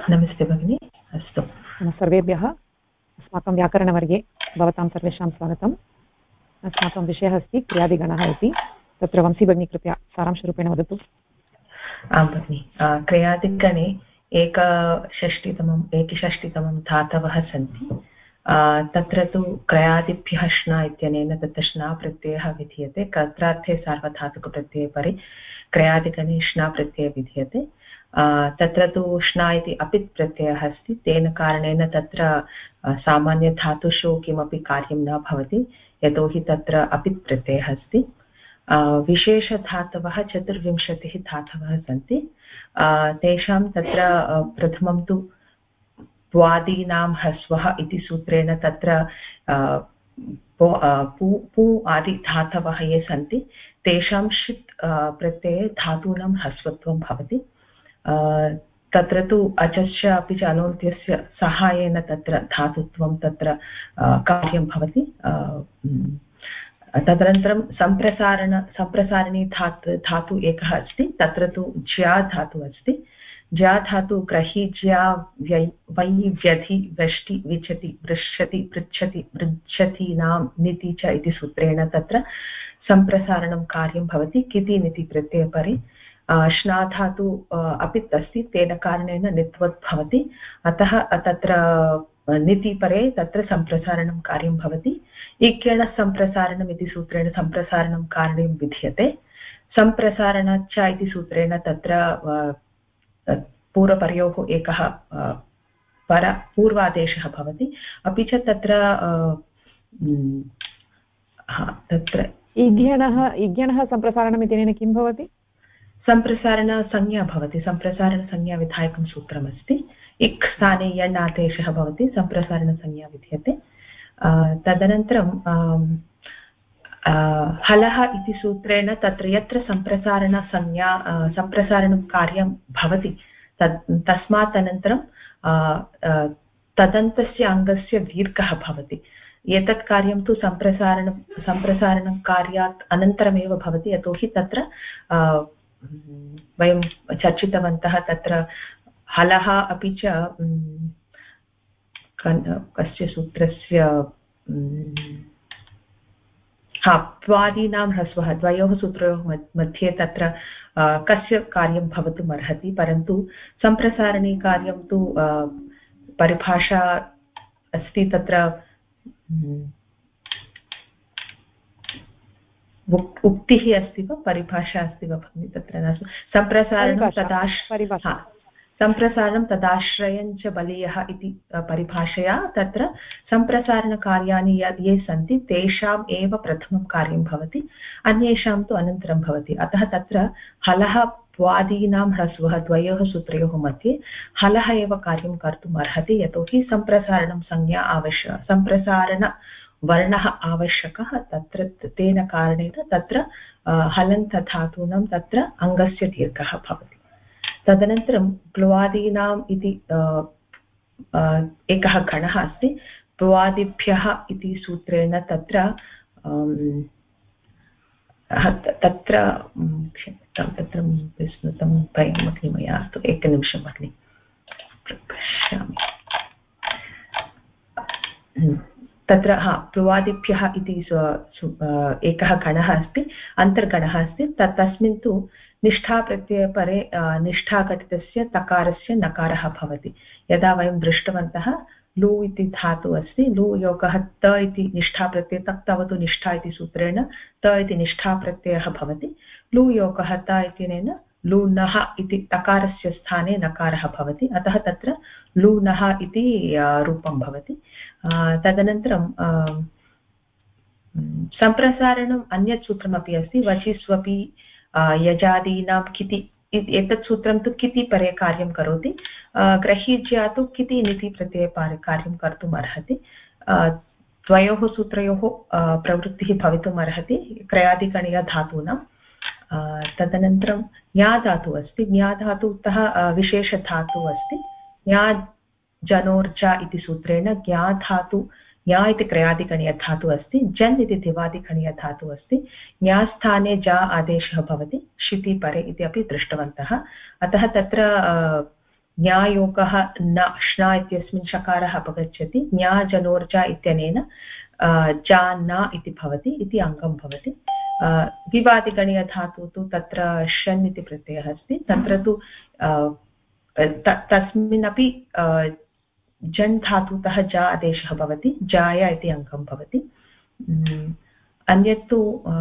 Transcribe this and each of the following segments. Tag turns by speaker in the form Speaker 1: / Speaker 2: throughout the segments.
Speaker 1: नमस्ते भगिनी। अस्तु,
Speaker 2: सर्वेभ्यः अस्माकं व्याकरणवर्गे भवतां सर्वेषां स्वागतम्। अस्माकं विषयः अस्ति क्रियादिगणः इति। तत्र वंशी भगिनी कृपया सारांशरूपेण वदतु।
Speaker 1: आं भगिनि, क्रियादिगणे एकषष्टितमं धातवः सन्ति। तत्र तु क्रयादिभ्यः श्ना इत्यनेन तत्र श्ना प्रत्ययः विधीयते। कर्त्रार्थे सार्वधातुकप्रत्यये परे क्रयादिगणे श्ना प्रत्ययः विधीयते। तत्र तु श्ना इति अपित् प्रत्ययः अस्ति। तेन कारणेन तत्र सामान्यधातुषु किमपि कार्यं न भवति, यतोहि तत्र अपित् प्रत्ययः अस्ति। विशेषधातवः 24 धातवः सन्ति। तेषां तत्र प्रथमं तु प्वादीनां ह्रस्वः इति सूत्रेण तत्र पू आदि धातवः ये सन्ति तेषां षित् प्रत्यये धातूनां ह्रस्वत्वं भवति। तत्र तु अचस्य अपि च अनोन्त्यस्य सहायेन तत्र धातुत्वं तत्र कार्यं भवति। तदनन्तरं सम्प्रसारणी धातु एकः अस्ति। तत्र तु ज्या धातु अस्ति। ज्या धातु ग्रही ज्या वै व्यधि व्यष्टि विचति वृष्यति पृच्छति वृच्छतीनां निति च इति सूत्रेण तत्र सम्प्रसारणं कार्यं भवति। किति निति प्रत्ययपरे श्ना धातु अपित् अस्ति, तेन कारणेन नित्वत् भवति। अतः तत्र नितिपरे तत्र सम्प्रसारणं कार्यं भवति। इक्यण सम्प्रसारणम् इति सूत्रेण सम्प्रसारणं कार्यं विधीयते। सम्प्रसारणाच्च इति सूत्रेण तत्र पूर्वपरयोः एकः पूर्वादेशः भवति। अपि च तत्र
Speaker 2: इज्ञणः सम्प्रसारणम् इत्यनेन किं भवति?
Speaker 1: सम्प्रसारणसंज्ञा भवति। सम्प्रसारणसंज्ञा विधायकं सूत्रमस्ति। इक् स्थाने यण् आदेशः भवति, सम्प्रसारणसंज्ञा विधीयते। तदनन्तरं हलः इति सूत्रेण तत्र यत्र सम्प्रसारणं कार्यं भवति तस्मात् अनन्तरं तदन्तस्य अङ्गस्य दीर्घः भवति। एतत् कार्यं तु सम्प्रसारणं कार्यात् अनन्तरमेव भवति, यतोहि तत्र वयं चर्चितवन्तः तत्र हलः अपि च कस्य सूत्रस्य प्वादीनां ह्रस्वः द्वयोः सूत्रयोः मध्ये तत्र कस्य कार्यं भवितुम् अर्हति, परन्तु सम्प्रसारणे कार्यं तु परिभाषा अस्ति। तत्र उक्तिः अस्ति वा परिभाषा अस्ति वा भगिनि? तत्र नास्ति। सम्प्रसारणं तदाश्रयं च बलीयः इति परिभाषया तत्र सम्प्रसारणकार्याणि ये सन्ति तेषाम् एव प्रथमं कार्यं भवति, अन्येषां तु अनन्तरं भवति। अतः तत्र हलः प्वादीनां ह्रस्वः द्वयोः सूत्रयोः मध्ये हलः एव कार्यं कर्तुम् अर्हति, यतोहि सम्प्रसारणं संज्ञा सम्प्रसारणवर्णः आवश्यकः। तत्र तेन कारणेन तत्र हलन्तधातूनां तत्र अङ्गस्य दीर्घः भवति। तदनन्तरं प्लवादीनाम् इति एकः गणः अस्ति। प्लवादिभ्यः इति सूत्रेण तत्र विस्मृतं भगिनी मया। अस्तु, एकनिमिषं भगिनि, पश्यामि। तत्र प्लवादिभ्यः इति एकः गणः अस्ति, अन्तर्गणः अस्ति। तस्मिन् तु निष्ठाप्रत्ययपरे निष्ठाघटितस्य तकारस्य नकारः भवति। यदा वयं दृष्टवन्तः लु इति धातु अस्ति, लु योगः त इति निष्ठाप्रत्यय तक्तवतु निष्ठा इति सूत्रेण त इति निष्ठाप्रत्ययः भवति। लु योगः त इत्यनेन लूनः इति तकारस्य स्थाने नकारः भवति। अतः तत्र लूनः इति रूपं भवति। तदनन्तरं सम्प्रसारणम् अन्यत् सूत्रमपि अस्ति। वचिस्वपि यजादीनां किति, एतत् सूत्रं तु किति परे कार्यं करोति। ग्रहीज्या तु किति निति प्रत्यये कार्यं कर्तुम् अर्हति। द्वयोः सूत्रयोः प्रवृत्तिः भवितुम् अर्हति क्रयादिगणीय धातूनां। तदनन्तरं ज्ञा धातु अस्ति। ज्ञा धातुतः विशेषधातुः अस्ति। ज्ञा जनोर्जा इति सूत्रेण ज्ञा धातु, ज्ञा इति क्रयादिगणीय धातुः अस्ति, जन् इति दिवादिगणीय धातुः अस्ति। ज्ञास्थाने जा आदेशः भवति, शिति परे इति अपि दृष्टवन्तः। अतः तत्र ज्ञायोगः न श्ना इत्यस्मिन् शकारः अपगच्छति ज्ञाजनोर्जा इत्यनेन जान इति भवति इति अङ्गं भवति विवादिगणीयधातु तु तत्र षन् इति प्रत्ययः अस्ति तत्र तु तस्मिन्नपि जन् धातुतः जा आदेशः भवति जाय इति अङ्गं भवति अन्यत् तु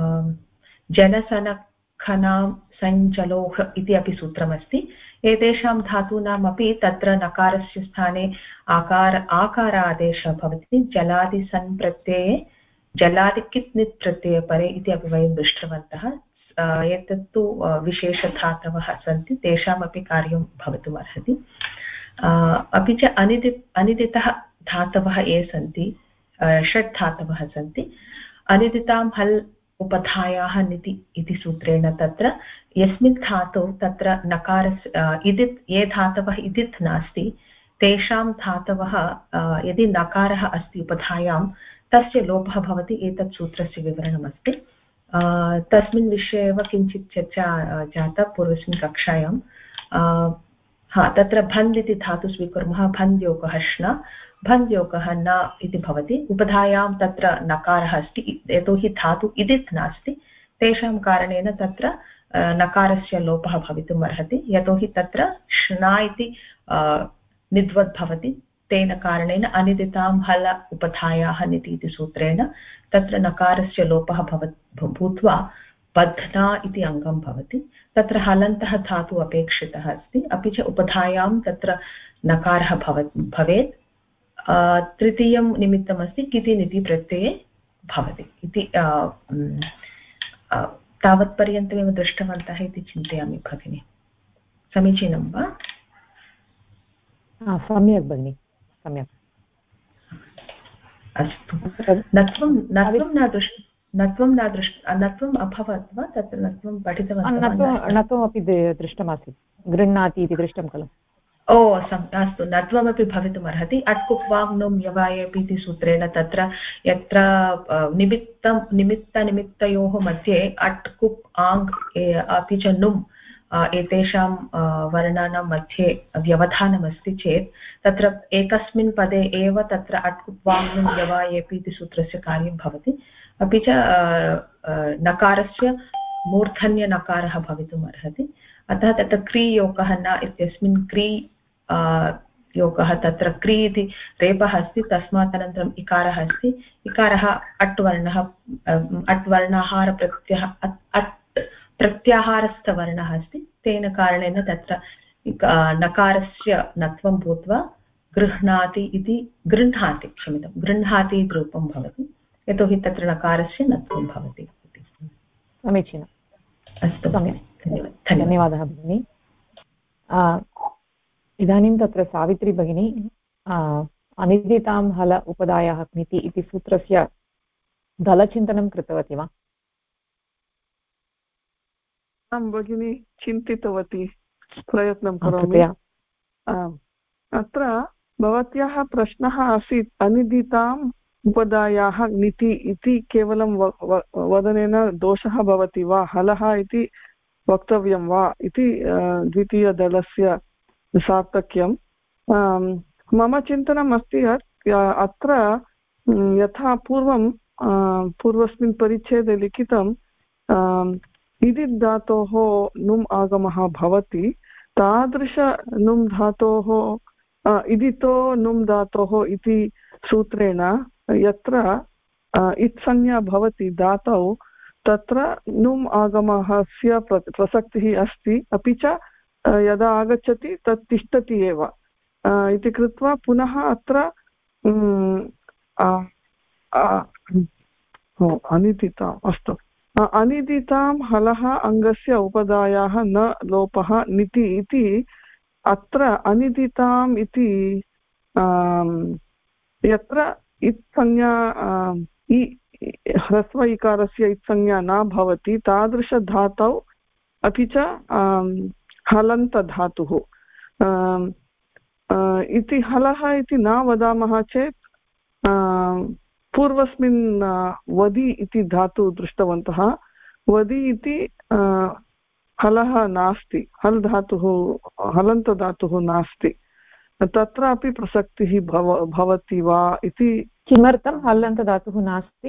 Speaker 1: जनसनखनां सञ्जलोः इति अपि सूत्रमस्ति एतेषां धातूनामपि तत्र नकारस्य स्थाने आकार आदेशः भवति जलादिसन् प्रत्यये जलादिकित् नित् प्रत्यये परे इति अपि वयं दृष्टवन्तः एतत्तु विशेषधातवः सन्ति तेषामपि कार्यं भवितुमर्हति अपि च अनिदितः धातवः ये सन्ति षट् धातवः सन्ति अनिदितां हल् उपधायाः निति इति सूत्रेण तत्र यस्मिन् धातौ तत्र नकारस्य इदित् ये धातवः इदित् नास्ति तेषां धातवः यदि नकारः अस्ति उपधायां तस्य लोपः भवति एतत् सूत्रस्य विवरणमस्ति तस्मिन् विषये एव किञ्चित् चर्चा जाता पूर्वस्मिन् कक्षायां तत्र भन्द् इति धातु स्वीकुर्मः भन्द्योगः श्न भन्द्योगः न इति भवति उपधायां तत्र नकारः अस्ति यतोहि धातु इदित् नास्ति तेषां कारणेन तत्र नकारस्य लोपः भवितुम् अर्हति यतोहि तत्र श्ना इति निद्वद् भवति तेन कारणेन अनिदितां हल उपधायाः निति इति सूत्रेण तत्र नकारस्य लोपः भूत्वा बध्ना इति अङ्गं भवति तत्र हलन्तः धातु अपेक्षितः अस्ति अपि च उपधायां तत्र नकारः भवेत् तृतीयं निमित्तमस्ति किति निति प्रत्यये भवति इति तावत्पर्यन्तमेव दृष्टवन्तः इति चिन्तयामि भगिनि समीचीनं वा
Speaker 2: सम्यक् भगिनि सम्यक्
Speaker 1: अस्तु नत्वम् अभवत् वा तत्र नत्वं पठितवन्तः
Speaker 2: नत्वमपि दृष्टमासीत् गृह्णाति इति दृष्टं खलु
Speaker 1: अस्तु नत्वमपि भवितुमर्हति अट्कुप्वाङ् यवायपि इति सूत्रेण तत्र यत्र निमित्तयोः मध्ये अट् कुप् आङ् अपि च नुम् एतेषां वर्णानां मध्ये व्यवधानमस्ति चेत् तत्र एकस्मिन् पदे एव तत्र अट्कुप्वाङ् यवायपि इति सूत्रस्य कार्यं भवति अपि च नकारस्य मूर्धन्यनकारः भवितुम् अर्हति अतः तत्र क्रीयोगः न इत्यस्मिन् क्री योगः तत्र क्री इति रेपः अस्ति तस्मात् अनन्तरम् इकारः अस्ति इकारः अट् वर्णः अट् वर्णाहार प्रत्याहारस्थवर्णः अस्ति तेन कारणेन तत्र नकारस्य नत्वं भूत्वा गृह्णाति इति गृह्णाति इति रूपं भवति यतोहि तत्र नकारस्य नत्वं भवति
Speaker 2: समीचीनम्
Speaker 1: अस्तु
Speaker 2: सम्यक् धन्यवादः भगिनी इदानीं तत्र सावित्री भगिनी अनिदितां हल उपदायाः निति इति सूत्रस्य दलचिन्तनं कृतवती वा
Speaker 3: आं भगिनी चिन्तितवती प्रयत्नं करोमि अत्र भवत्याः प्रश्नः आसीत् अनिदिताम् उपदायाः निति इति केवलं वदनेन दोषः भवति वा हलः इति वक्तव्यं वा इति द्वितीयदलस्य सार्थक्यं मम चिन्तनम् अस्ति यत् अत्र यथा पूर्वस्मिन् परिच्छेदे लिखितं इदित् धातोः नुम् आगमः भवति तादृश नुम् धातोः इदितो नुम् धातोः इति सूत्रेण यत्र इत्संज्ञा भवति धातौ तत्र नुम् आगमस्य प्रसक्तिः अस्ति अपि च यदा आगच्छति तत् तिष्ठति एव इति कृत्वा पुनः अत्र अनिदिताम् अस्तु अनिदितां हलः अङ्गस्य उपदायाः न लोपः निति इति अत्र अनिदिताम् इति यत्र इत्संज्ञा ह्रस्व इकारस्य इत्संज्ञा न भवति तादृशधातौ अपि च हलन्तधातुः इति हलः इति न वदामः चेत् पूर्वस्मिन् वदि इति धातु दृष्टवन्तः वदि इति हलः नास्ति, हल् धातुः हलन्तधातुः नास्ति, तत्रापि प्रसक्तिः भवति वा इति।
Speaker 2: किमर्थं हलन्तधातुः नास्ति?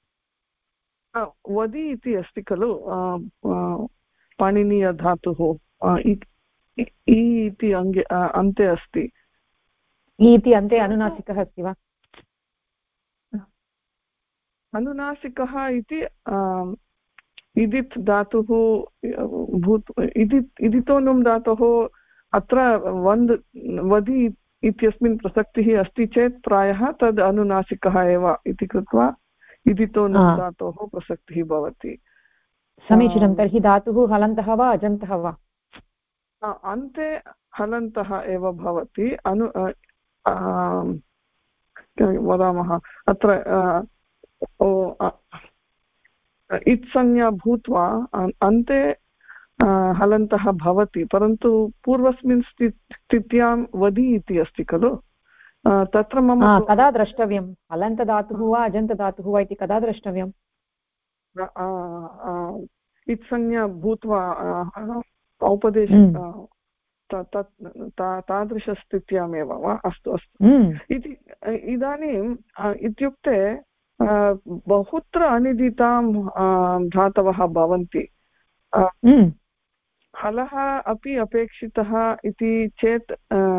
Speaker 3: वदि इति अस्ति खलु पाणिनीयधातुः, इति अन्ते अस्ति।
Speaker 2: इति अन्ते अनुनासिकः अस्ति वा?
Speaker 3: अनुनासिकः इति इदित् धातुः इदितो नुम् धातुः अत्र वदि इत्यस्मिन् प्रसक्तिः अस्ति चेत् प्रायः तद् अनुनासिकः एव इति कृत्वा इदितो नुम् धातोः प्रसक्तिः भवति।
Speaker 2: समीचीनं। तर्हि धातुः हलन्तः वा अजन्तः वा?
Speaker 3: अन्ते हलन्तः एव भवति। वदामः अत्र इत्संज्ञा भूत्वा अन्ते हलन्तः भवति, परन्तु पूर्वस्मिन् स्थित्यां वदि इति अस्ति खलु, तत्र मम
Speaker 2: कदा द्रष्टव्यं? हलन्तधातुः वा अजन्तधातुः वा इति कदा द्रष्टव्यम्?
Speaker 3: इत्संज्ञा भूत्वा औपदेश तादृशस्थित्यामेव वा? अस्तु अस्तु इति। इदानीम् इत्युक्ते बहुत्र अनिदितां धातवः भवन्ति। हलः अपि अपेक्षितः इति चेत्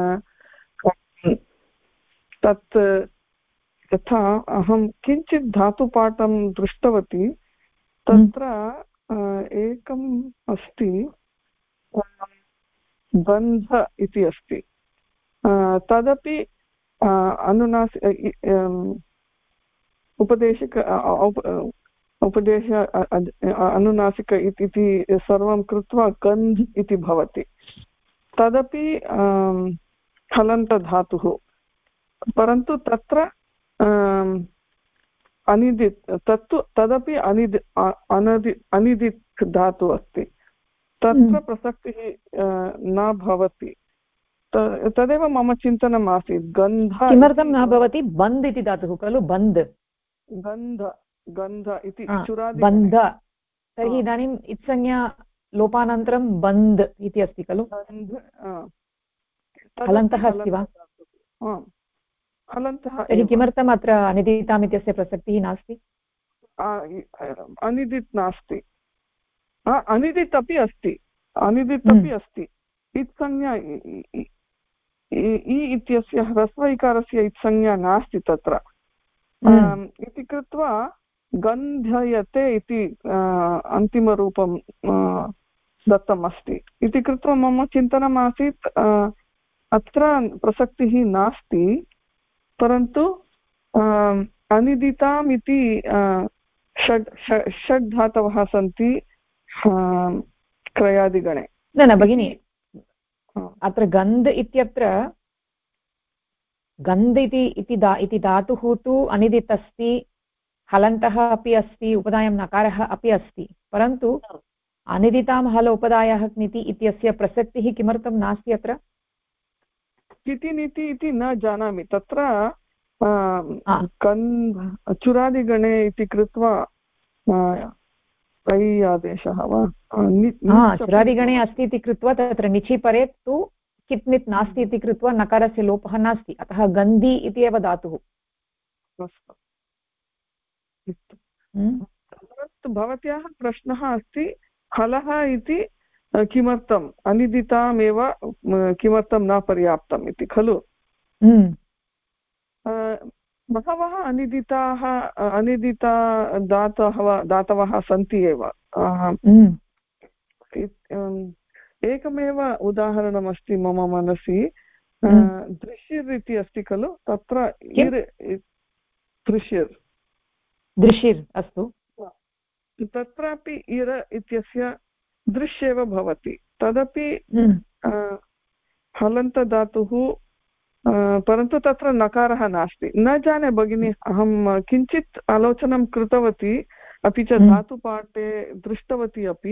Speaker 3: तत् तथा अहं किञ्चित् धातुपाठं दृष्टवती, तत्र एकम् अस्ति बन्ध इति अस्ति, तदपि उपदेश अनुनासिक इति सर्वं कृत्वा गन्ध् इति भवति। तदपि हलन्तधातुः, परन्तु तत्र अनिदित् तदपि अनिदित् धातुः अस्ति, तत्र प्रसक्तिः न भवति। तदेव मम चिन्तनम् आसीत्। गन्ध
Speaker 2: किमर्थं न भवति? बन्ध् इति धातुः खलु, बन्ध्
Speaker 3: गन्ध इति
Speaker 2: बन्ध। तर्हि इदानीम् इत्संज्ञा लोपानन्तरं बन्ध् इति अस्ति खलु, हलन्तः अस्ति वा?
Speaker 3: हलन्तः।
Speaker 2: तर्हि किमर्थम् अत्र अनिदिताम् इत्यस्य प्रसक्तिः नास्ति?
Speaker 3: अनिदित् नास्ति, अनिदित् अपि अस्ति, अनिदित् अपि अस्ति। इत्संज्ञा इ इत्यस्य ह्रस्वैकारस्य इत्संज्ञा नास्ति तत्र, इति कृत्वा गन्धयते इति अन्तिमरूपं दत्तम् अस्ति। इति कृत्वा मम चिन्तनम् आसीत् अत्र प्रसक्तिः नास्ति, परन्तु अनिदिताम् इति षड् धातवः सन्ति क्रयादिगणे।
Speaker 2: न भगिनि, अत्र गन्ध इत्यत्र गन्ध इति धातुः तु अनिदित् अस्ति, हलन्तः अपि अस्ति, उपधायां नकारः अपि अस्ति, परन्तु अनिदितां हल उपधायाः नीति इत्यस्य प्रसक्तिः किमर्थं नास्ति अत्र?
Speaker 3: स्थितिनीति इति न जानामि, तत्र चुरादिगणे इति कृत्वा ऐ आदेशः वा?
Speaker 2: चुरादिगणे अस्ति इति कृत्वा तत्र निचि परे तु कित् नित् नास्ति इति कृत्वा नकारस्य लोपः नास्ति, अतः गन्धि इति एव धातुः।
Speaker 3: भवत्याः प्रश्नः अस्ति हलः इति किमर्थम् अनिदितामेव किमर्थं न पर्याप्तम् इति खलु? बहवः अनिदिता धातवः सन्ति एव। एकमेव उदाहरणमस्ति मम मनसि, दृशिर् इति अस्ति खलु, तत्र दृशिर्
Speaker 2: अस्तु,
Speaker 3: तत्रापि इर इत्यस्य दृश् एव भवति, तदपि हलन्तधातुः, परन्तु तत्र नकारः नास्ति। न जाने भगिनी, अहं किञ्चित् आलोचनं कृतवती, अपि च धातुपाठे दृष्टवती अपि।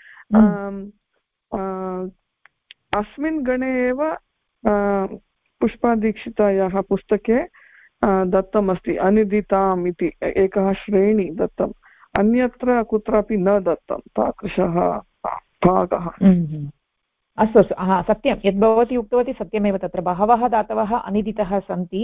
Speaker 3: अस्मिन् गणे एव पुष्पादीक्षितायाः पुस्तके दत्तमस्ति अनिदिताम् इति एकः श्रेणी दत्तम्, अन्यत्र कुत्रापि न दत्तं तादृशः भागः।
Speaker 2: अस्तु अस्तु, सत्यं यद् भवती उक्तवती सत्यमेव। तत्र बहवः धातवः अनिदितः सन्ति,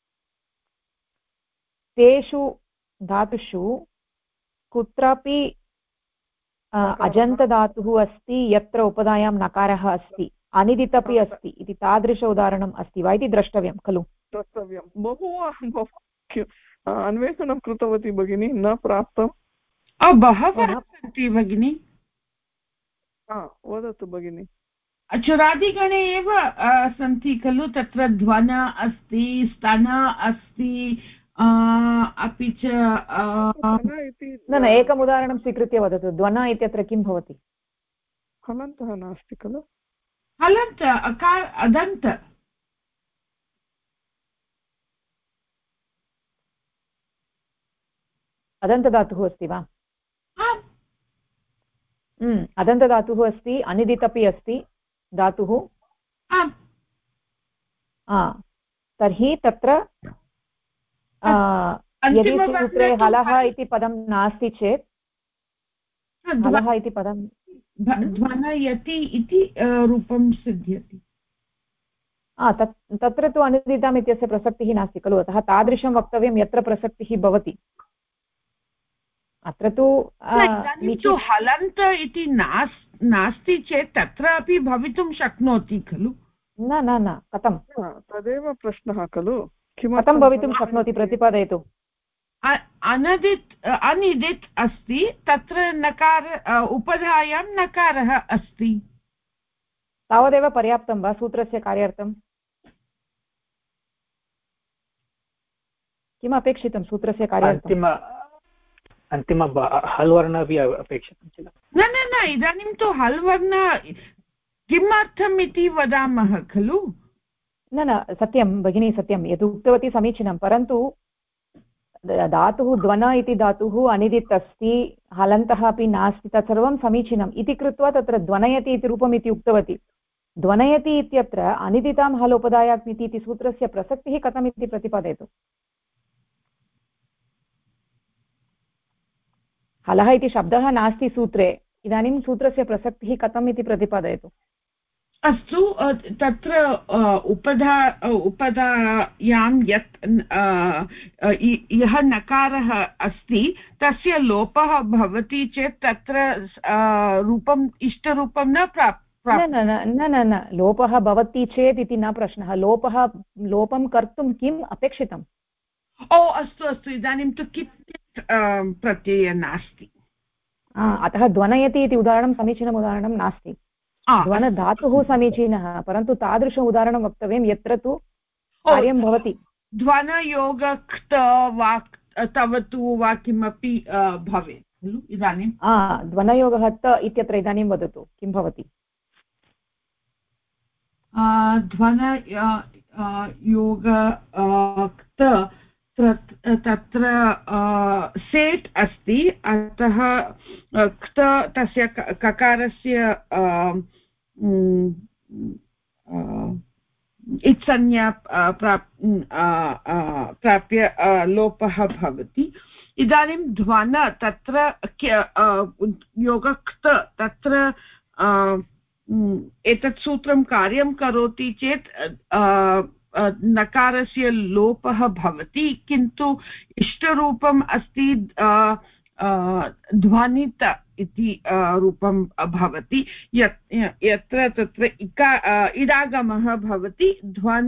Speaker 2: तेषु धातुषु कुत्रापि अजन्तधातुः अस्ति यत्र उपधायां नकारः अस्ति, अनिदितपि अस्ति इति तादृश उदाहरणम् अस्ति वा इति द्रष्टव्यं खलु?
Speaker 3: द्रष्टव्यं। बहु अन्वेषणं कृतवती भगिनी, न प्राप्तं।
Speaker 4: बहवः सन्ति भगिनि।
Speaker 3: वदतु भगिनि।
Speaker 4: चुरादिगणे एव सन्ति खलु? तत्र ध्वन अस्ति, स्तन अस्ति, अपि च
Speaker 2: न एकम् उदाहरणं स्वीकृत्य वदतु। ध्वन इत्यत्र किं भवति?
Speaker 3: हलन्तः नास्ति खलु?
Speaker 4: हलन्त अकार अदन्त।
Speaker 2: अदन्तधातुः अस्ति वा? अदन्तधातुः अस्ति, अनिदितपि अस्ति धातुः। तर्हि तत्र यदि सूत्रे हलः इति पदं नास्ति चेत्, हलः इति पदं
Speaker 4: ध्वनयति इति रूपं सिद्ध्यति।
Speaker 2: तत्र तु अनुदितम् इत्यस्य प्रसक्तिः नास्ति खलु, अतः तादृशं वक्तव्यं यत्र प्रसक्तिः भवति। अत्र तु
Speaker 4: हलन्त इति नास्ति चेत् तत्रापि भवितुं शक्नोति खलु?
Speaker 2: न न न, कथं?
Speaker 3: तदेव प्रश्नः खलु,
Speaker 2: कथं भवितुं शक्नोति? प्रतिपादयतु।
Speaker 4: अनिदित् अस्ति, तत्र नकार उपधायां नकारः अस्ति।
Speaker 2: तावदेव पर्याप्तं वा सूत्रस्य कार्यार्थं? किम् अपेक्षितं सूत्रस्य कार्यार्थम्?
Speaker 5: अन्तिम हल् वर्ण अपि अपेक्षितं किल?
Speaker 4: न न न, इदानीं तु हल् वर्ण किमर्थम् इति वदामः खलु?
Speaker 2: न न, सत्यं भगिनी, सत्यं यद् उक्तवती समीचीनं, परन्तु धातुः ध्वन इति धातुः अनिदित् अस्ति, हलन्तः अपि नास्ति, तत्सर्वं समीचीनम् इति कृत्वा तत्र ध्वनयति इति रूपम् इति उक्तवती। ध्वनयति इत्यत्र अनिदितां हलोपधायात्मिति इति सूत्रस्य प्रसक्तिः कथम् इति प्रतिपादयतु। हलः इति शब्दः नास्ति सूत्रे, इदानीं सूत्रस्य प्रसक्तिः कथम् इति प्रतिपादयतु।
Speaker 4: अस्तु, तत्र उपधायां यत् यः नकारः अस्ति तस्य लोपः भवति चेत् तत्र रूपम् इष्टरूपं न
Speaker 2: न, लोपः भवति चेत् इति न प्रश्नः। लोपं कर्तुं किम् अपेक्षितम्?
Speaker 4: अस्तु अस्तु, इदानीं तु कित् प्रत्ययः नास्ति,
Speaker 2: अतः ध्वनयति इति उदाहरणं समीचीनम् उदाहरणं नास्ति। ध्वनधातुः समीचीनः, परन्तु तादृश उदाहरणं वक्तव्यं यत्र तु कार्यं भवति।
Speaker 4: ध्वनयोगक्त वा तवतु वा किमपि भवेत् खलु इदानीं?
Speaker 2: ध्वनयोगः त इत्यत्र इदानीं वदतु किं भवति?
Speaker 4: ध्वन योगक्त तत्र सेट् अस्ति, अतः क्त तस्य ककारस्य इत्संज्ञा प्राप्य लोपः भवति। इदानीं ध्वन तत्र योगक्त तत्र एतत् सूत्रं कार्यं करोति चेत् नकारस्य लोपः भवति, किन्तु इष्टरूपम् अस्ति ध्वनित इति रूपं भवति, यत्र तत्र इडागमः भवति। ध्वन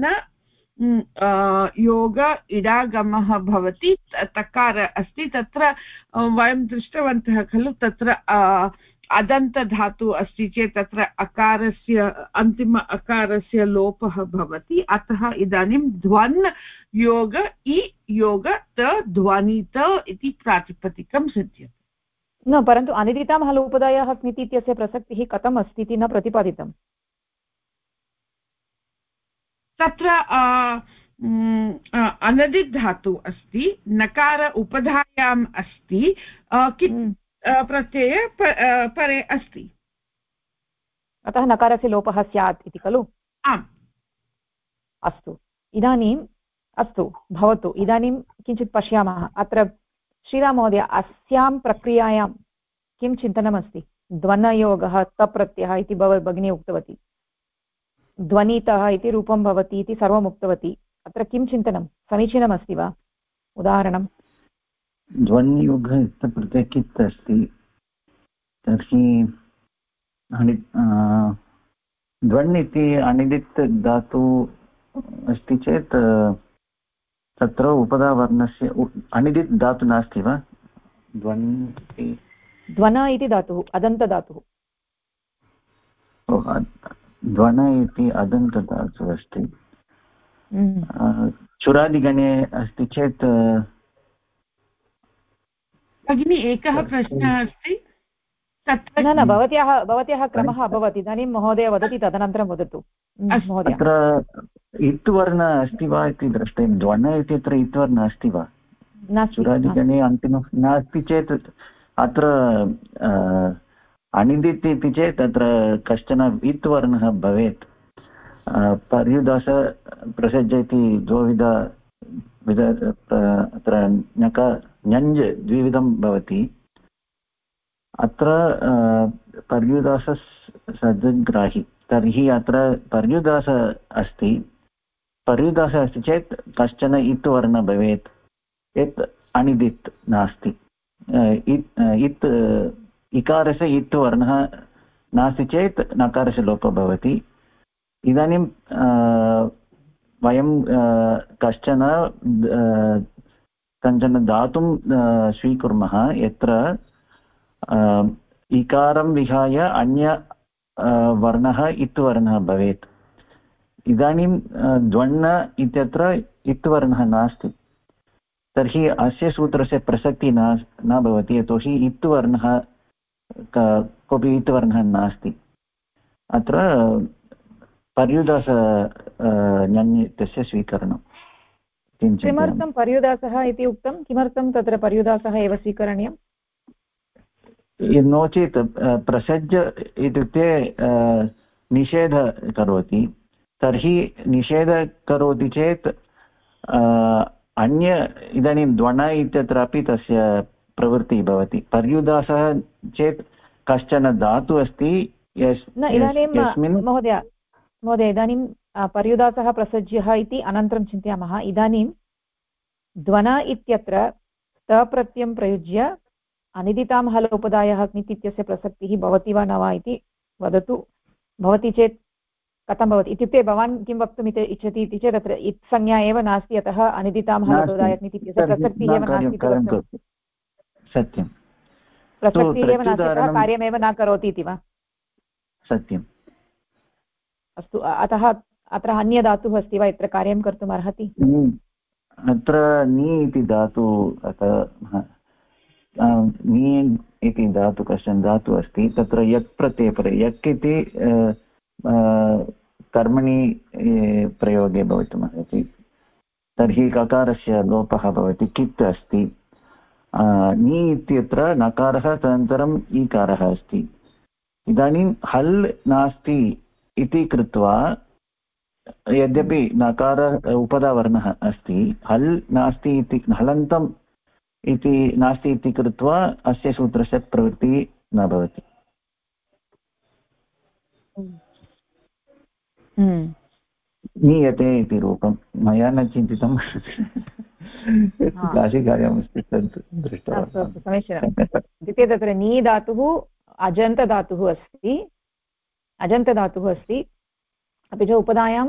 Speaker 4: योग इडागमः भवति, तकार अस्ति, तत्र वयं दृष्टवन्तः खलु, तत्र अदन्तधातु अस्ति चेत् तत्र अकारस्य अन्तिम अकारस्य लोपः भवति, अतः इदानीं ध्वन योग इ योग त ध्वनित इति प्रातिपदिकं सिद्ध्यति।
Speaker 2: न, परन्तु अनिदितां हलोपधायाः स्मिति इत्यस्य प्रसक्तिः कथम् अस्ति इति न प्रतिपादितम्।
Speaker 4: तत्र अनदित् धातु अस्ति, नकार उपधायाम् अस्ति, प्रत्यये परे अस्ति,
Speaker 2: अतः नकारस्य लोपः स्यात् इति खलु?
Speaker 4: आम्।
Speaker 2: अस्तु, इदानीम् अस्तु भवतु, इदानीं किञ्चित् पश्यामः। अत्र श्रीराममहोदय, अस्यां प्रक्रियायां किं चिन्तनमस्ति? ध्वनयोगः तप्रत्ययः इति भगिनी उक्तवती, ध्वनितः इति रूपं भवति इति सर्वम् उक्तवती। अत्र किं चिन्तनं समीचीनमस्ति वा? उदाहरणं
Speaker 6: ध्वनियोगः प्रत्यये कित् अस्ति तर्हि ध्वन् इति अनिदित् धातु अस्ति चेत् तत्र उपधावर्णस्य अनिदित् धातु नास्ति वा?
Speaker 2: ध्वन इति धातुः अदन्तधातुः।
Speaker 6: ध्वन इति अदन्तधातुः अस्ति। चुरादिगणे अस्ति चेत्
Speaker 4: भगिनी एकः प्रश्नः अस्ति।
Speaker 2: न न भवत्याः क्रमः अभवत्। इदानीं महोदय वदति तदनन्तरं वदतु महोदय।
Speaker 6: अत्र इत्वर्ण अस्ति वा इति द्रष्टव्यं। ध्वन इत्यत्र इत्वर्ण अस्ति वा? चुरादिगणे अन्तिमं नास्ति चेत् अत्र अनिदित् इति चेत् अत्र कश्चन इत्वर्णः भवेत्। पर्युदास प्रसज्ज इति अत्र ञञ् द्विविधं भवति। अत्र पर्युदाससज्जग्राहि, तर्हि अत्र पर्युदास अस्ति। पर्युदास अस्ति चेत् कश्चन इत् वर्ण भवेत्, यत् अनिदित् नास्ति। इत् इकारस्य इत् वर्णः नास्ति चेत् नकारस्य लोपः भवति। इदानीं वयं कञ्चन धातुं स्वीकुर्मः यत्र इकारं विहाय अन्य वर्णः इत् वर्णः भवेत्। इदानीं द्वण्ण इत्यत्र इत् वर्णः नास्ति, तर्हि अस्य सूत्रस्य प्रसक्तिः न भवति, यतोहि इत् वर्णः कोऽपि इत् वर्णः नास्ति। अत्र पर्युदास ञञ् इत्यस्य स्वीकरणं।
Speaker 2: किमर्थं पर्युदासः इति उक्तं? किमर्थं तत्र पर्युदासः एव स्वीकरणीयं?
Speaker 6: नो चेत् प्रसज्ज इत्युक्ते निषेध करोति, तर्हि निषेध करोति चेत् अन्य इदानीं द्वण इत्यत्रापि तस्य प्रवृत्तिः भवति। पर्युदासः चेत् कश्चन धातुः अस्ति
Speaker 2: इदानीं महोदय इदानीं पर्युदासः प्रसज्यः इति अनन्तरं चिन्तयामः। इदानीं ध्वन इत्यत्र तप्रत्ययं प्रयुज्य अनिदितां हलोपदायः क्नित् इत्यस्य प्रसक्तिः भवति वा न वा इति वदतु। भवति चेत् कथं भवति इत्युक्ते भवान् किं वक्तुम् इच्छति इति चेत् अत्र इत् संज्ञा एव नास्ति, अतः अनिदितां हलोपदायः क्नित् इत्यस्य प्रसक्तिः एव नास्ति।
Speaker 6: सत्यं,
Speaker 2: प्रसक्तिः एव नास्ति, अतः कार्यमेव न करोति इति वा?
Speaker 6: सत्यम्।
Speaker 2: अस्तु, अतः अत्र अन्यधातुः अस्ति वा यत्र कार्यं कर्तुम् अर्हति?
Speaker 6: अत्र नी इति धातु, नी इति धातु कश्चन धातुः अस्ति। तत्र यक् प्रत्ययपरे यक् इति कर्मणि प्रयोगे भवितुमर्हति, तर्हि ककारस्य लोपः भवति, कित् अस्ति। नी इत्यत्र नकारः तदनन्तरम् ईकारः अस्ति। इदानीं हल् नास्ति इति कृत्वा, यद्यपि नकार उपधावर्णः अस्ति, हल् नास्ति इति हलन्तम् इति नास्ति इति कृत्वा अस्य सूत्रस्य प्रवृत्तिः न भवति। नीयते इति रूपं मया न चिन्तितं। काशिकार्यमस्ति तद् दृष्टवान्।
Speaker 2: समीचीनम्। इत्युक्ते तत्र नी धातुः अजन्तधातुः अस्ति, अपि च उपधायां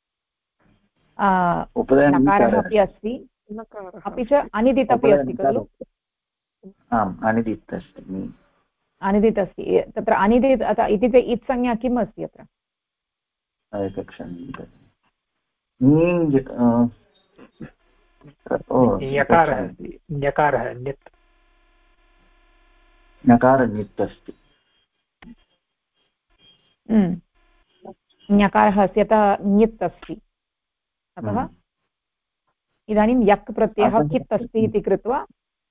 Speaker 2: नकारः अपि अस्ति, अपि च अनिदित् अपि अस्ति खलु?
Speaker 6: आम्, अनिदित् अस्ति।
Speaker 2: अनिदित् अस्ति। तत्र अनिदित् इत्युक्ते इत् संज्ञा किम् अस्ति अत्र?
Speaker 6: नकार नित् अस्ति।
Speaker 2: ञकारः अस्ति, अतः ञित् अस्ति। अतः इदानीं यक् प्रत्ययः कित् अस्ति इति कृत्वा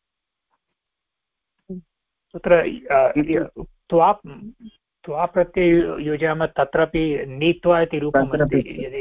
Speaker 5: तत्र त्वा प्रत्यय योजयामः, तत्रापि नीत्वा इति रूपमस्ति।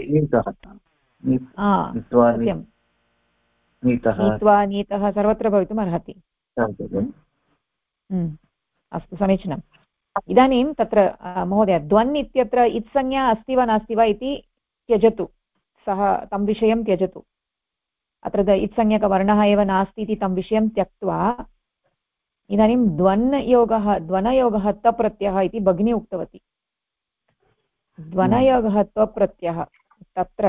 Speaker 2: नीत्वा नीतः सर्वत्र भवितुम् अर्हति। अस्तु, समीचीनम्। इदानीं तत्र महोदय द्वन् इत्यत्र इत्संज्ञा अस्ति वा नास्ति वा इति त्यजतु, सः तं विषयं त्यजतु। अत्र इत्संज्ञकवर्णः एव नास्ति इति तं विषयं त्यक्त्वा इदानीं द्वनयोगः तप्रत्ययः इति भगिनी उक्तवती। द्वनयोगः त्वप्रत्ययः, तत्र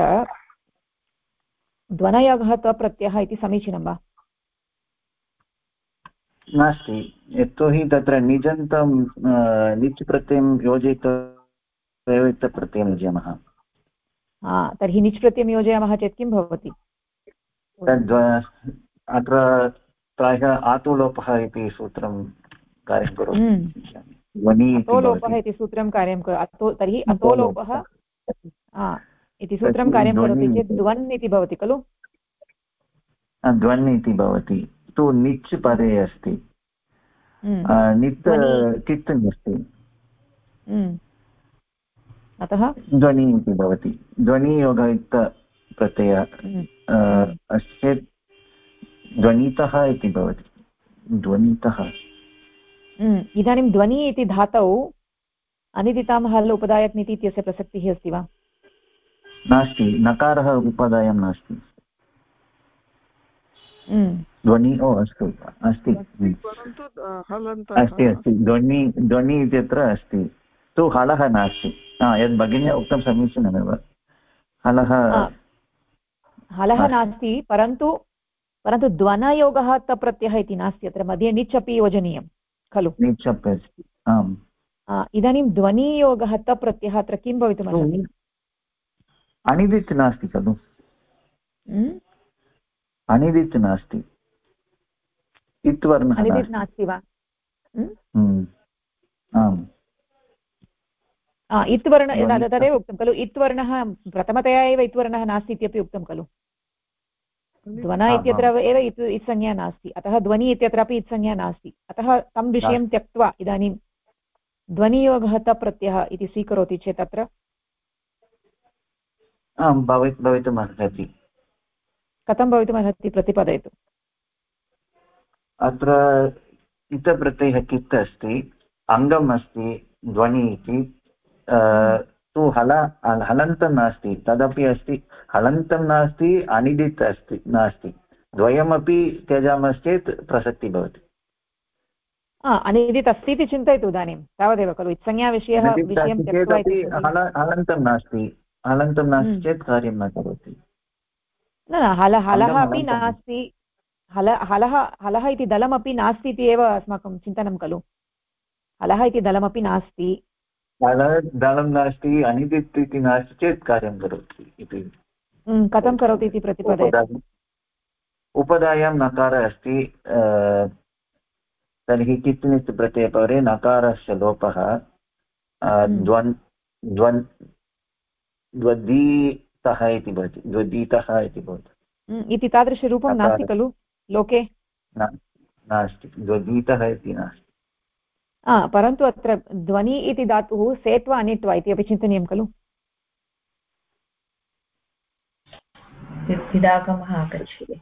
Speaker 2: द्वनयोगः त्वप्रत्ययः इति समीचीनं वा?
Speaker 6: नास्ति, यतोहि तत्र निजन्तं निच् प्रत्ययं योजयित्वा प्रत्ययं योजयामः।
Speaker 2: तर्हि निच् प्रत्ययं योजयामः चेत् किं भवति?
Speaker 6: तद् अत्र प्रायः आतुलोपः इति सूत्रं कार्यं करोति।
Speaker 2: अतोलोपः इति सूत्रं कार्यं करोति। तर्हि अतोलोपः इति सूत्रं कार्यं करोति चेत् द्वन् इति भवति खलु?
Speaker 6: द्वन् इति भवति तु निच् पदे अस्ति, नित् कित् अस्ति,
Speaker 2: अतः
Speaker 6: ध्वनि इति भवति। ध्वनियोगयुक्त प्रत्ययः अस्ति चेत् ध्वनितः इति भवति, ध्वनितः।
Speaker 2: इदानीं ध्वनि इति धातौ अनिदितां हल् उपदायक्निति इत्यस्य प्रसक्तिः अस्ति वा?
Speaker 6: नास्ति, नकारः उपादायं नास्ति। ध्वनि अस्तु अस्ति, अस्ति अस्ति, ध्वनि इत्यत्र अस्ति, तु हलः नास्ति। यद् भगिनी उक्तं समीचीनमेव,
Speaker 2: हलः नास्ति, परन्तु द्वनयोगः तप्रत्ययः इति नास्ति, अत्र मध्ये निच् अपि योजनीयं खलु?
Speaker 6: निच् अपि अस्ति, आम्।
Speaker 2: इदानीं ध्वनियोगः तप्रत्ययः अत्र किं भवितुमर्हति?
Speaker 6: अनिदित् नास्ति खलु? अनिदित् नास्ति, इत्वर्णः
Speaker 2: अनिदित् नास्ति वा?
Speaker 6: आम्,
Speaker 2: इत्वर्ण तदेव उक्तं खलु, इत्वर्णः प्रथमतया एव इत्वर्णः नास्ति इत्यपि उक्तं खलु। ध्वन इत्यत्र एव इत्संज्ञा नास्ति, अतः ध्वनि इत्यत्रापि इत्संज्ञा नास्ति, अतः तं विषयं त्यक्त्वा इदानीं ध्वनियोगः तप्रत्ययः इति स्वीकरोति चेत् अत्र
Speaker 6: भवितुमर्हति।
Speaker 2: कथं भवितुमर्हति? प्रतिपादयतु।
Speaker 6: अत्र इतप्रत्ययः कित् अस्ति, अङ्गम् अस्ति ध्वनि इति, तु हलन्तं नास्ति, तदपि अस्ति, हलन्तं नास्ति, अनिदित् अस्ति नास्ति, द्वयमपि त्यजामश्चेत् प्रसक्तिः भवति।
Speaker 2: अनिदित् अस्ति इति चिन्तयतु इदानीं, तावदेव खलु इत्संज्ञाविषयः विषयं त्यक्त्वा इति।
Speaker 6: हलन्तं नास्ति, हलन्तं नास्ति चेत् कार्यं न करोति।
Speaker 2: न हलः अपि नास्ति, हलः इति दलमपि नास्ति इति एव अस्माकं चिन्तनं खलु। हलः इति दलमपि नास्ति,
Speaker 6: दलं नास्ति, अनिदित् इति नास्ति चेत् कार्यं करोति इति।
Speaker 2: कथं करोति इति प्रतिपादयतु।
Speaker 6: उपधायां नकारः अस्ति, तर्हि कित् नित् प्रत्ययपरे नकारस्य लोपः, द्वद्दीतः इति भवति, द्वद्दीतः इति भवति।
Speaker 2: इति तादृशरूपं नास्ति खलु लोके?
Speaker 6: नास्ति, द्वद्दीतः इति नास्ति।
Speaker 2: परन्तु अत्र ध्वनि इति धातुः सेत्वा अनित्वा इति अपि चिन्तनीयं खलु?
Speaker 1: इदागमः आगच्छति,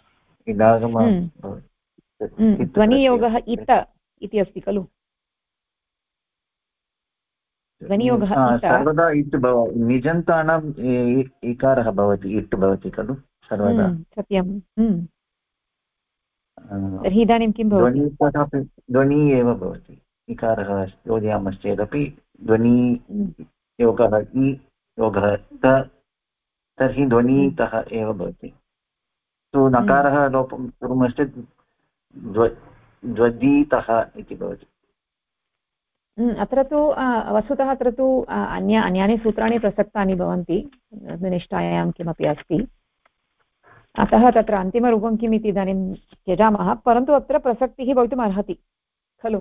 Speaker 2: ध्वनियोगः इत इति अस्ति खलु? ध्वनियोगः
Speaker 6: सर्वदा इट् निजन्तानाम् इकारः भवति, इट् भवति खलु सर्वदा।
Speaker 2: सत्यं। तर्हि इदानीं किं भवति?
Speaker 6: ध्वनि एव भवति, इकारः योजयामश्चेदपि ध्वनि योगः इ योगः त, तर्हि ध्वनितः एव भवति। तु नकारः लोपं कुर्मश्चेत् द्वद्दीतः इति भवति।
Speaker 2: अत्र तु वस्तुतः अत्र तु अन्यानि सूत्राणि प्रसक्तानि भवन्ति, निष्ठायां किमपि अस्ति, अतः तत्र अन्तिमरूपं किम् इति इदानीं त्यजामः, परन्तु अत्र प्रसक्तिः भवितुम् अर्हति खलु?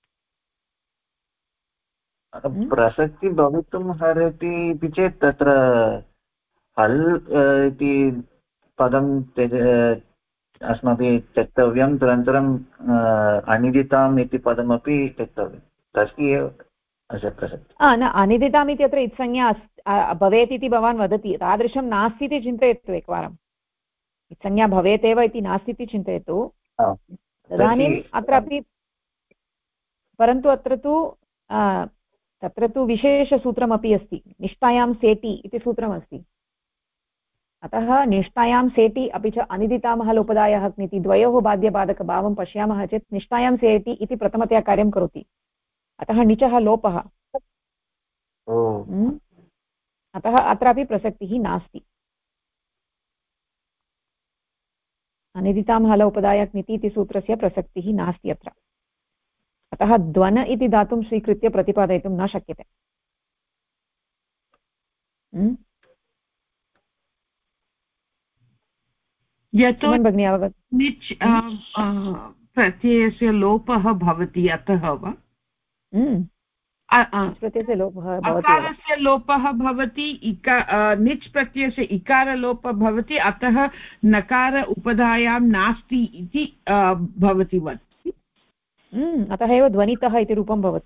Speaker 6: प्रसक्तिः भवितुम् अर्हति इति चेत् तत्र हल् इति पदं अस्माभिः त्यक्तव्यं, तदनन्तरम् अनिदिताम् इति पदमपि त्यक्तव्यं, तर्हि एव अस्य प्रसक्तिः।
Speaker 2: न अनिदिताम् इति अत्र इत्संज्ञा भवेत् इति भवान् वदति, तादृशं नास्ति इति चिन्तयतु एकवारम्। इत्संज्ञा भवेत् एव इति नास्ति इति चिन्तयतु, तदानीम् अत्रापि, परन्तु अत्र तु तत्र तु विशेषसूत्रमपि अस्ति, निष्ठायां सेटि इति सूत्रमस्ति। अतः निष्ठायां सेटि अपि च अनिदितामः लोपदायः इति द्वयोः बाध्यबाधकभावं पश्यामः चेत् निष्ठायां सेटि इति प्रथमतया कार्यं करोति, अतः णिचः लोपः। अतः अत्रापि प्रसक्तिः नास्ति। अनिदितामः लोपदायक् इति सूत्रस्य प्रसक्तिः नास्ति अत्र। अतः द्वन इति धातुं स्वीकृत्य प्रतिपादयितुं न शक्यते।
Speaker 4: यतो
Speaker 2: भगिनी अवगतं?
Speaker 4: निच् प्रत्ययस्य लोपः भवति अतः वा?
Speaker 2: प्रत्ययस्य लोपः भवति,
Speaker 4: अकारस्य लोपः भवति, निच् प्रत्ययस्य इकारलोपः भवति, अतः नकार उपधायां नास्ति इति भवति वदति।
Speaker 2: अतः एव ध्वनितः इति रूपं भवति।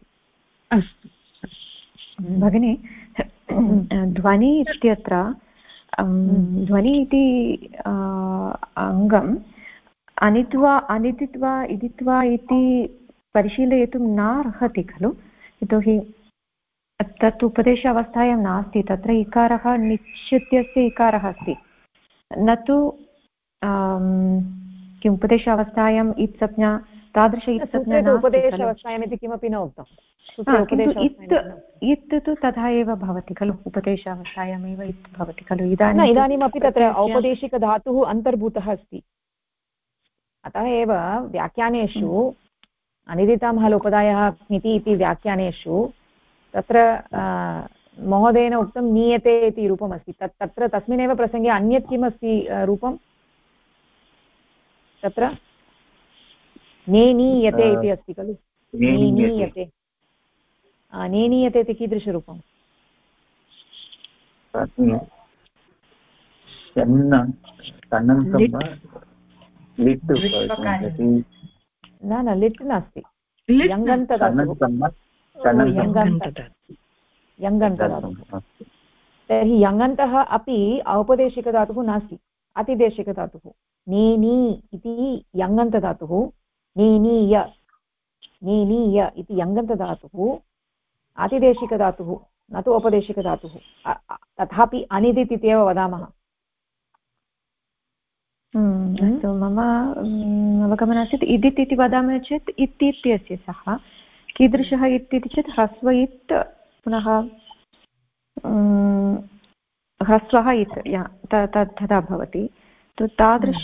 Speaker 4: अस्तु
Speaker 1: भगिनी, ध्वनि इत्यत्र ध्वनि इति अङ्गम् अनिदित्वा इदित्वा इति परिशीलयितुं न अर्हति खलु, यतोहि तत् उपदेशावस्थायां नास्ति। तत्र इकारः निश्चित्यस्य इकारः अस्ति, न तु किम् उपदेशावस्थायाम् इत् संज्ञा तादृश इत् संज्ञा
Speaker 2: उपदेशावस्थायाम् इति किमपि न उक्तं।
Speaker 1: इत् तु तथा एव भवति खलु, उपदेशावस्थायामेव इत् भवति खलु।
Speaker 2: इदानीमपि तत्र औपदेशिकधातुः अन्तर्भूतः अस्ति। अतः एव व्याख्यानेषु अनिदितामः लोपदायः इति व्याख्यानेषु तत्र महोदयेन उक्तं नीयते इति रूपमस्ति। तत्र तस्मिन्नेव प्रसङ्गे अन्यत् किम् अस्ति रूपं? तत्र नेनीयते इति अस्ति खलु। नेनीयते, नेनीयते इति कीदृशरूपं? न लिट् नास्ति, यङन्तधातुः। तर्हि यङन्तः अपि औपदेशिकधातुः नास्ति, अतिदेशिकधातुः। नेनी इति यङन्तधातुः, नेनीय नेनीय इति यङन्तधातुः आतिदेशिकधातुः, न तु औपदेशिकधातुः। तथापि अनिदित् इत्येव वदामः।
Speaker 1: अस्तु, मम अवगमनासीत् इदित् इति वदामः चेत् इत् इत्यस्य सः कीदृशः इत् इति चेत् ह्रस्व इत् पुनः ह्रस्वः इत् तथा भवति। तादृश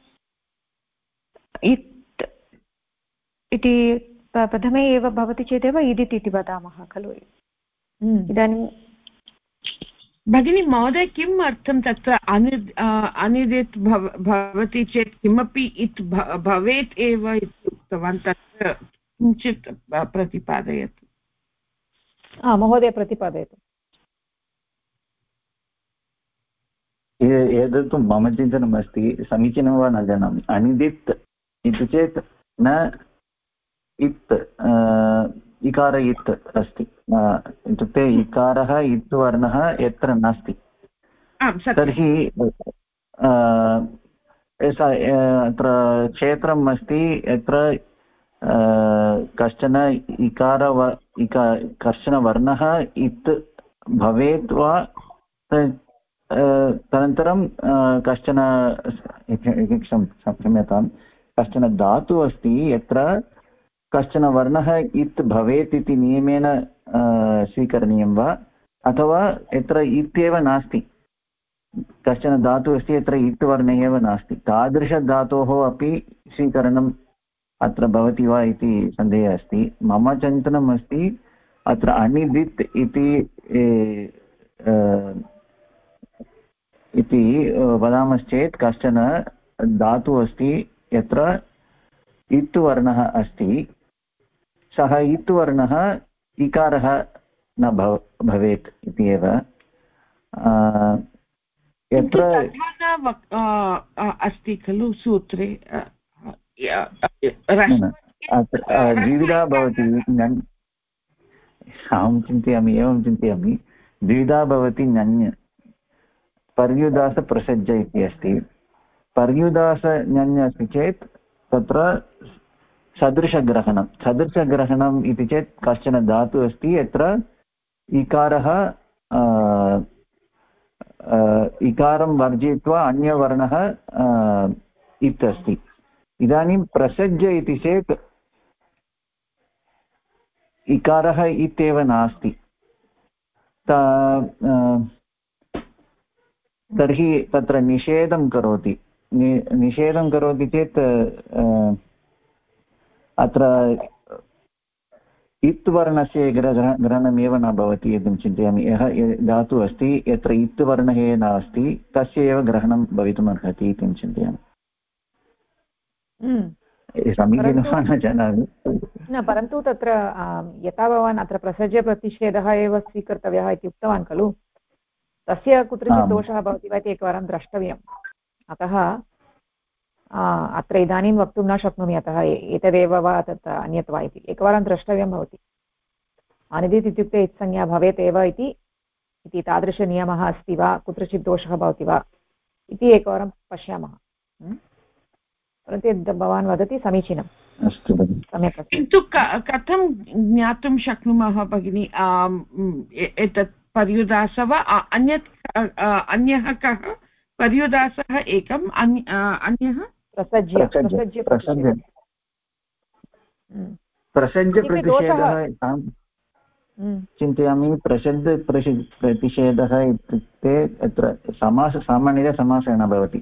Speaker 1: इत् इति प्रथमे एव भवति चेदेव इदित् इति वदामः खलु। इदानीं
Speaker 4: भगिनी महोदय, किम् अर्थं तत्र अनिदित् भवति चेत् किमपि इत् भवेत् एव इति उक्तवान्, तत्र किञ्चित् प्रतिपादयतु।
Speaker 2: महोदय प्रतिपादयतु।
Speaker 6: एतत् तु मम चिन्तनमस्ति, समीचीनं वा न जानामि। अनिदित् इति चेत् न इत् इकार इत् अस्ति, इत्युक्ते इकारः इत् वर्णः यत्र नास्ति तर्हि अत्र क्षेत्रम् अस्ति यत्र कश्चन कश्चन वर्णः इत् भवेत् वा, तदनन्तरं कश्चन क्षम्यतां कश्चन धातुः अस्ति यत्र कश्चन वर्णः इत् भवेत् इति नियमेन स्वीकरणीयं वा, अथवा यत्र इत्येव नास्ति, कश्चन धातुः अस्ति यत्र इत् वर्णः एव नास्ति, तादृशधातोः अपि स्वीकरणम् अत्र भवति वा इति सन्देहः अस्ति। मम चिन्तनम् अस्ति अत्र अनिदित् इति वदामश्चेत् कश्चन धातुः अस्ति यत्र इत् वर्णः अस्ति, सः इत् वर्णः इकारः न भवेत् इति एव। यत्र
Speaker 4: अस्ति खलु सूत्रे
Speaker 6: द्विविधा भवति। अहं चिन्तयामि, एवं चिन्तयामि, द्विविधा भवति ञञ्, पर्युदासप्रसज्ज इति अस्ति। पर्युदास ञञ् अस्ति चेत् तत्र सदृशग्रहणम् इति चेत् कश्चन धातुः अस्ति यत्र इकारः इकारं वर्जयित्वा अन्यवर्णः इत् अस्ति। इदानीं प्रसज्य इति चेत् इकारः इत्येव नास्ति, तर्हि तत्र निषेधं करोति। निषेधं करोति चेत् अत्र इत् वर्णस्य ग्रहणमेव न भवति इति चिन्तयामि। यः धातुः अस्ति यत्र इत् वर्णः नास्ति तस्य एव ग्रहणं भवितुम् अर्हति इति चिन्तयामि। समीचीनं न जानामि
Speaker 2: न, परन्तु तत्र यथा भवान् अत्र प्रसज्यप्रतिषेधः एव स्वीकर्तव्यः इति उक्तवान् खलु, तस्य कुत्रचित् दोषः भवति वा इति एकवारं द्रष्टव्यम्। अतः अत्र इदानीं वक्तुं न शक्नोमि, अतः एतदेव वा तत् अन्यत् वा इति एकवारं द्रष्टव्यं भवति। अनिदित् इत्युक्ते इत्संज्ञा भवेत् एव इति तादृशनियमः अस्ति वा, कुत्रचित् दोषः भवति वा इति एकवारं पश्यामः। परन्तु यद् भवान् वदति समीचीनम्, सम्यक् अस्ति।
Speaker 4: किन्तु कथं ज्ञातुं शक्नुमः भगिनि एतत् पर्युदासः वा अन्यः कः? पर्युदासः एकम्, अन्यः
Speaker 6: प्रसज्यप्रतिषेधः चिन्तयामि। प्रतिषेधः इत्युक्ते अत्र सामान्यतः समासः न भवति।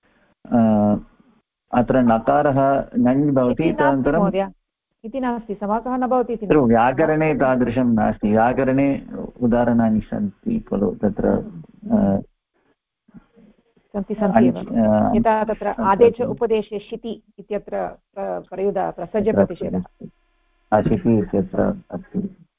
Speaker 6: अत्र नकारः नञ् भवति, तदनन्तरं
Speaker 2: इति नास्ति, समासः न भवति।
Speaker 6: व्याकरणे तादृशं नास्ति। व्याकरणे उदाहरणानि सन्ति खलु, तत्र
Speaker 2: सन्ति एव। यथा तत्र आदेश उपदेशे शिति इत्यत्र प्रसज्यप्रतिषेधः
Speaker 6: शिति इत्यत्र अस्ति।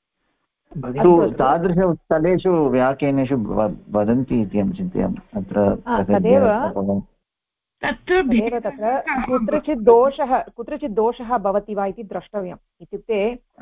Speaker 6: तादृशस्थलेषु व्याख्यानेषु वदन्ति इति अहं चिन्तयामि। अत्र
Speaker 2: तदेव तत्र कुत्रचित् दोषः भवति वा इति द्रष्टव्यम्। इत्युक्ते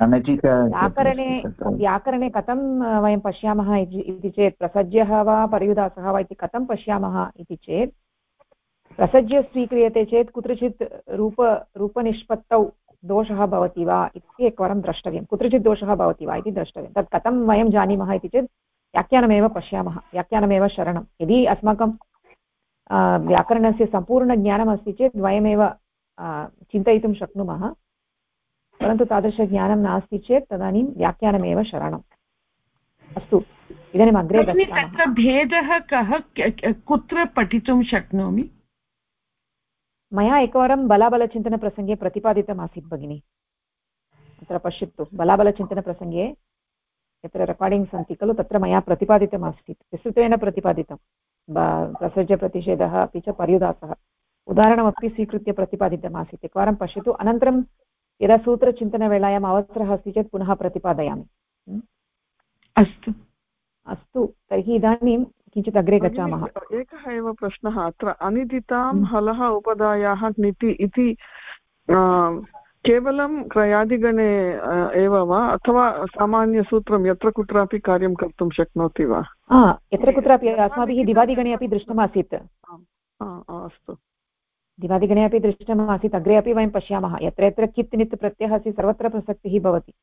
Speaker 2: व्याकरणे कथं वयं पश्यामः इति चेत् प्रसज्यः वा पर्युदासः वा इति कथं पश्यामः इति चेत्, प्रसज्य स्वीक्रियते चेत् कुत्रचित् रूपनिष्पत्तौ दोषः भवति वा इति एकवारं द्रष्टव्यं। कुत्रचित् दोषः भवति वा इति द्रष्टव्यं। तत् कथं वयं जानीमः इति चेत् व्याख्यानमेव पश्यामः, व्याख्यानमेव शरणं। यदि अस्माकं व्याकरणस्य सम्पूर्णज्ञानमस्ति चेत् वयमेव चिन्तयितुं शक्नुमः, परन्तु तादृशज्ञानं नास्ति चेत् तदानीं व्याख्यानमेव शरणम्। अस्तु, इदानीम् अग्रे गच्छामः।
Speaker 4: तत्र भेदः कः, कुत्र पठितुं शक्नोमि?
Speaker 2: मया एकवारं बलाबलचिन्तनप्रसङ्गे प्रतिपादितमासीत् भगिनि। अत्र पश्यतु, बलाबलचिन्तनप्रसङ्गे यत्र रेकार्डिङ्ग् सन्ति खलु, तत्र मया प्रतिपादितमासीत्, विस्तृतेन प्रतिपादितं। प्रसज्यप्रतिषेधः अपि च पर्युदासः उदाहरणमपि स्वीकृत्य प्रतिपादितमासीत्। एकवारं पश्यतु, अनन्तरं यदा सूत्रचिन्तनवेलायाम् अवसरः अस्ति चेत् पुनः प्रतिपादयामि।
Speaker 4: अस्तु
Speaker 2: अस्तु, तर्हि इदानीं किञ्चित् अग्रे गच्छामः।
Speaker 3: एकः एव प्रश्नः अत्र, अनिदितां हलः उपधायाः नीति इति केवलं क्रयादिगणे एव वा, अथवा सामान्यसूत्रं यत्र कुत्रापि कार्यं कर्तुं शक्नोति वा?
Speaker 2: यत्र कुत्रापि अस्माभिः दिवादिगणे अपि दृष्टमासीत्।
Speaker 3: अस्तु,
Speaker 2: दिवादिगणे अपि दृष्टमासीत्, अग्रे अपि वयं पश्यामः। यत्र यत्र कित् नित् प्रत्ययः अस्ति सर्वत्र प्रसक्तिः भवति।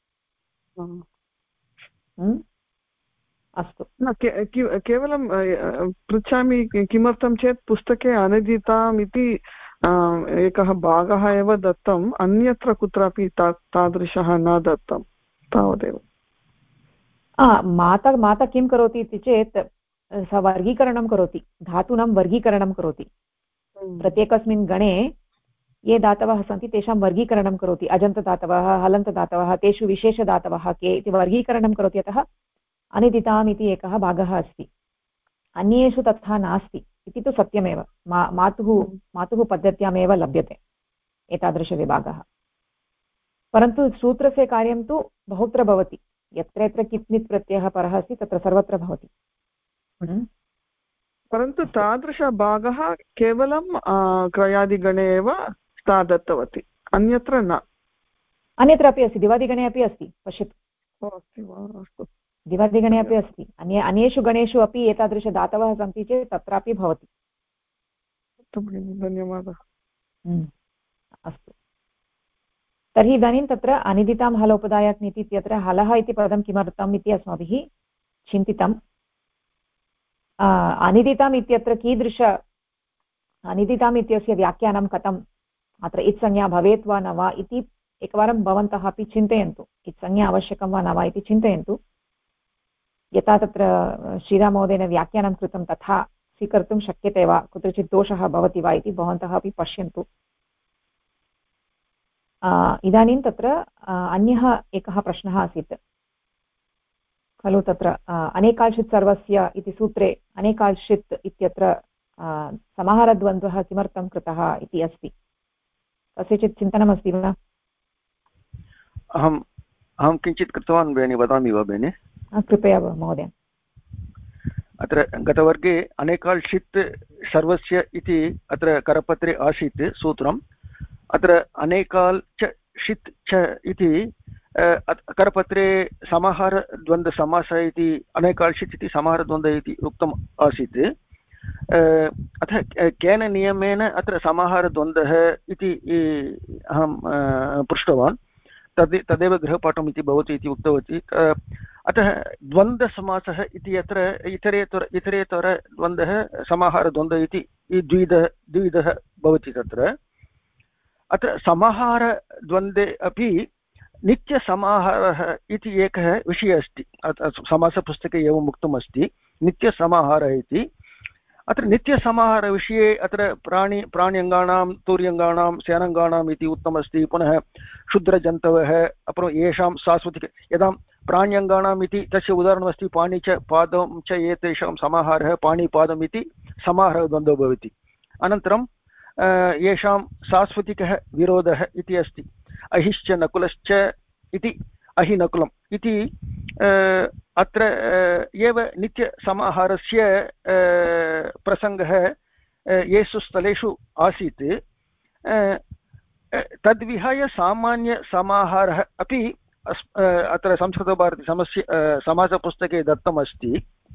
Speaker 2: अस्तु,
Speaker 3: न केवलं पृच्छामि किमर्थं चेत् पुस्तके अनिदिताम् इति एकः भागः एव दत्तम्, अन्यत्र कुत्रापि तादृशः न दत्तं, तावदेव।
Speaker 2: माता किं करोति इति चेत् सा वर्गीकरणं करोति, धातूनां वर्गीकरणं करोति। प्रत्येकस्मिन् गणे ये धातवः सन्ति तेषां वर्गीकरणं करोति। अजन्तदातवः, हलन्तदातवः, तेषु विशेषदातवः के इति वर्गीकरणं करोति। अतः अनिदिताम् इति एकः भागः अस्ति। अन्येषु तथा नास्ति इति तु सत्यमेव। मातुः पद्धत्यामेव लभ्यते एतादृशविभागः। परन्तु सूत्रस्य कार्यं तु बहुत्र भवति। यत्र यत्र कित् नित् प्रत्ययः परः अस्ति तत्र सर्वत्र भवति।
Speaker 3: परन्तु तादृशभागः केवलं क्रयादिगणे एव सा दत्तवती, अन्यत्र न।
Speaker 2: अन्यत्र अपि अस्ति, दिवादिगणे अपि अस्ति, पश्यतु।
Speaker 3: अस्ति वा? अस्तु,
Speaker 2: दिवादिगणे अपि अस्ति। अन्येषु गणेषु अपि एतादृशदातवः सन्ति चेत् तत्रापि भवति।
Speaker 3: धन्यवादः।
Speaker 2: अस्तु, तर्हि इदानीं तत्र अनिदितां हलोपदायक्नीति इत्यत्र हलः इति पदं किमर्थम् इति अस्माभिः चिन्तितम्। अनिदिताम् इत्यत्र कीदृश अनिदिताम् इत्यस्य व्याख्यानं कथम् अत्र इत्संज्ञा भवेत् वा न वा इति एकवारं भवन्तः अपि चिन्तयन्तु। इत्संज्ञा आवश्यकं वा न वा इति चिन्तयन्तु। यथा तत्र श्रीराममहोदयेन व्याख्यानं कृतं तथा स्वीकर्तुं शक्यते वा, कुत्रचित् दोषः भवति वा इति भवन्तः अपि पश्यन्तु। इदानीं तत्र अन्यः एकः प्रश्नः आसीत् खलु, तत्र अनेकाल्शित् सर्वस्य इति सूत्रे अनेकाल्शित् इत्यत्र समाहारद्वन्द्वः किमर्थं कृतः इति अस्ति। कस्यचित् चिन्तनमस्ति वा?
Speaker 7: अहं किञ्चित् कृतवान् बेनि, वदामि वा बेनि?
Speaker 2: कृपया महोदय।
Speaker 7: अत्र गतवर्गे अनेकाल्शित् सर्वस्य इति अत्र करपत्रे आसीत् सूत्रम्। अत्र अनेकाल् च षित् च इति करपत्रे समाहारद्वन्द्वसमासः इति अनेकाल्शित् इति समाहारद्वन्द्वः इति उक्तम् आसीत्। अतः केन नियमेन अत्र समाहारद्वन्द्वः इति अहं पृष्टवान्। तदेव गृहपाठम् इति भवति इति उक्तवती। अतः द्वन्द्वसमासः इति अत्र इतरेतरद्वन्द्वः समाहारद्वन्द्वः इति द्विविधः भवति। तत्र अत्र समाहारद्वन्द्वे अपि नित्यसमाहारः इति एकः विषयः अस्ति। समासपुस्तके एवम् उक्तमस्ति नित्यसमाहारः इति। अत्र नित्यसमाहारविषये अत्र प्राण्यङ्गानां तूर्यङ्गानां सेनङ्गानाम् इति उक्तमस्ति। पुनः क्षुद्रजन्तवः अपरं येषां शाश्वतिक यदा प्राण्यङ्गानाम् इति तस्य उदाहरणमस्ति पाणि च पादं च एतेषां समाहारः पाणिपादम् इति समाहारः द्वन्द्वो भवति। अनन्तरं येषां शाश्वतिकः विरोधः इति अस्ति। अहिश्च नकुलश्च इति अहिनकुलम् इति अत्र एव नित्यसमाहारस्य प्रसङ्गः येषु स्थलेषु आसीत्। तद्विहाय सामान्यसमाहारः अपि अत्र संस्कृतभारती समासपुस्तके दत्तमस्ति।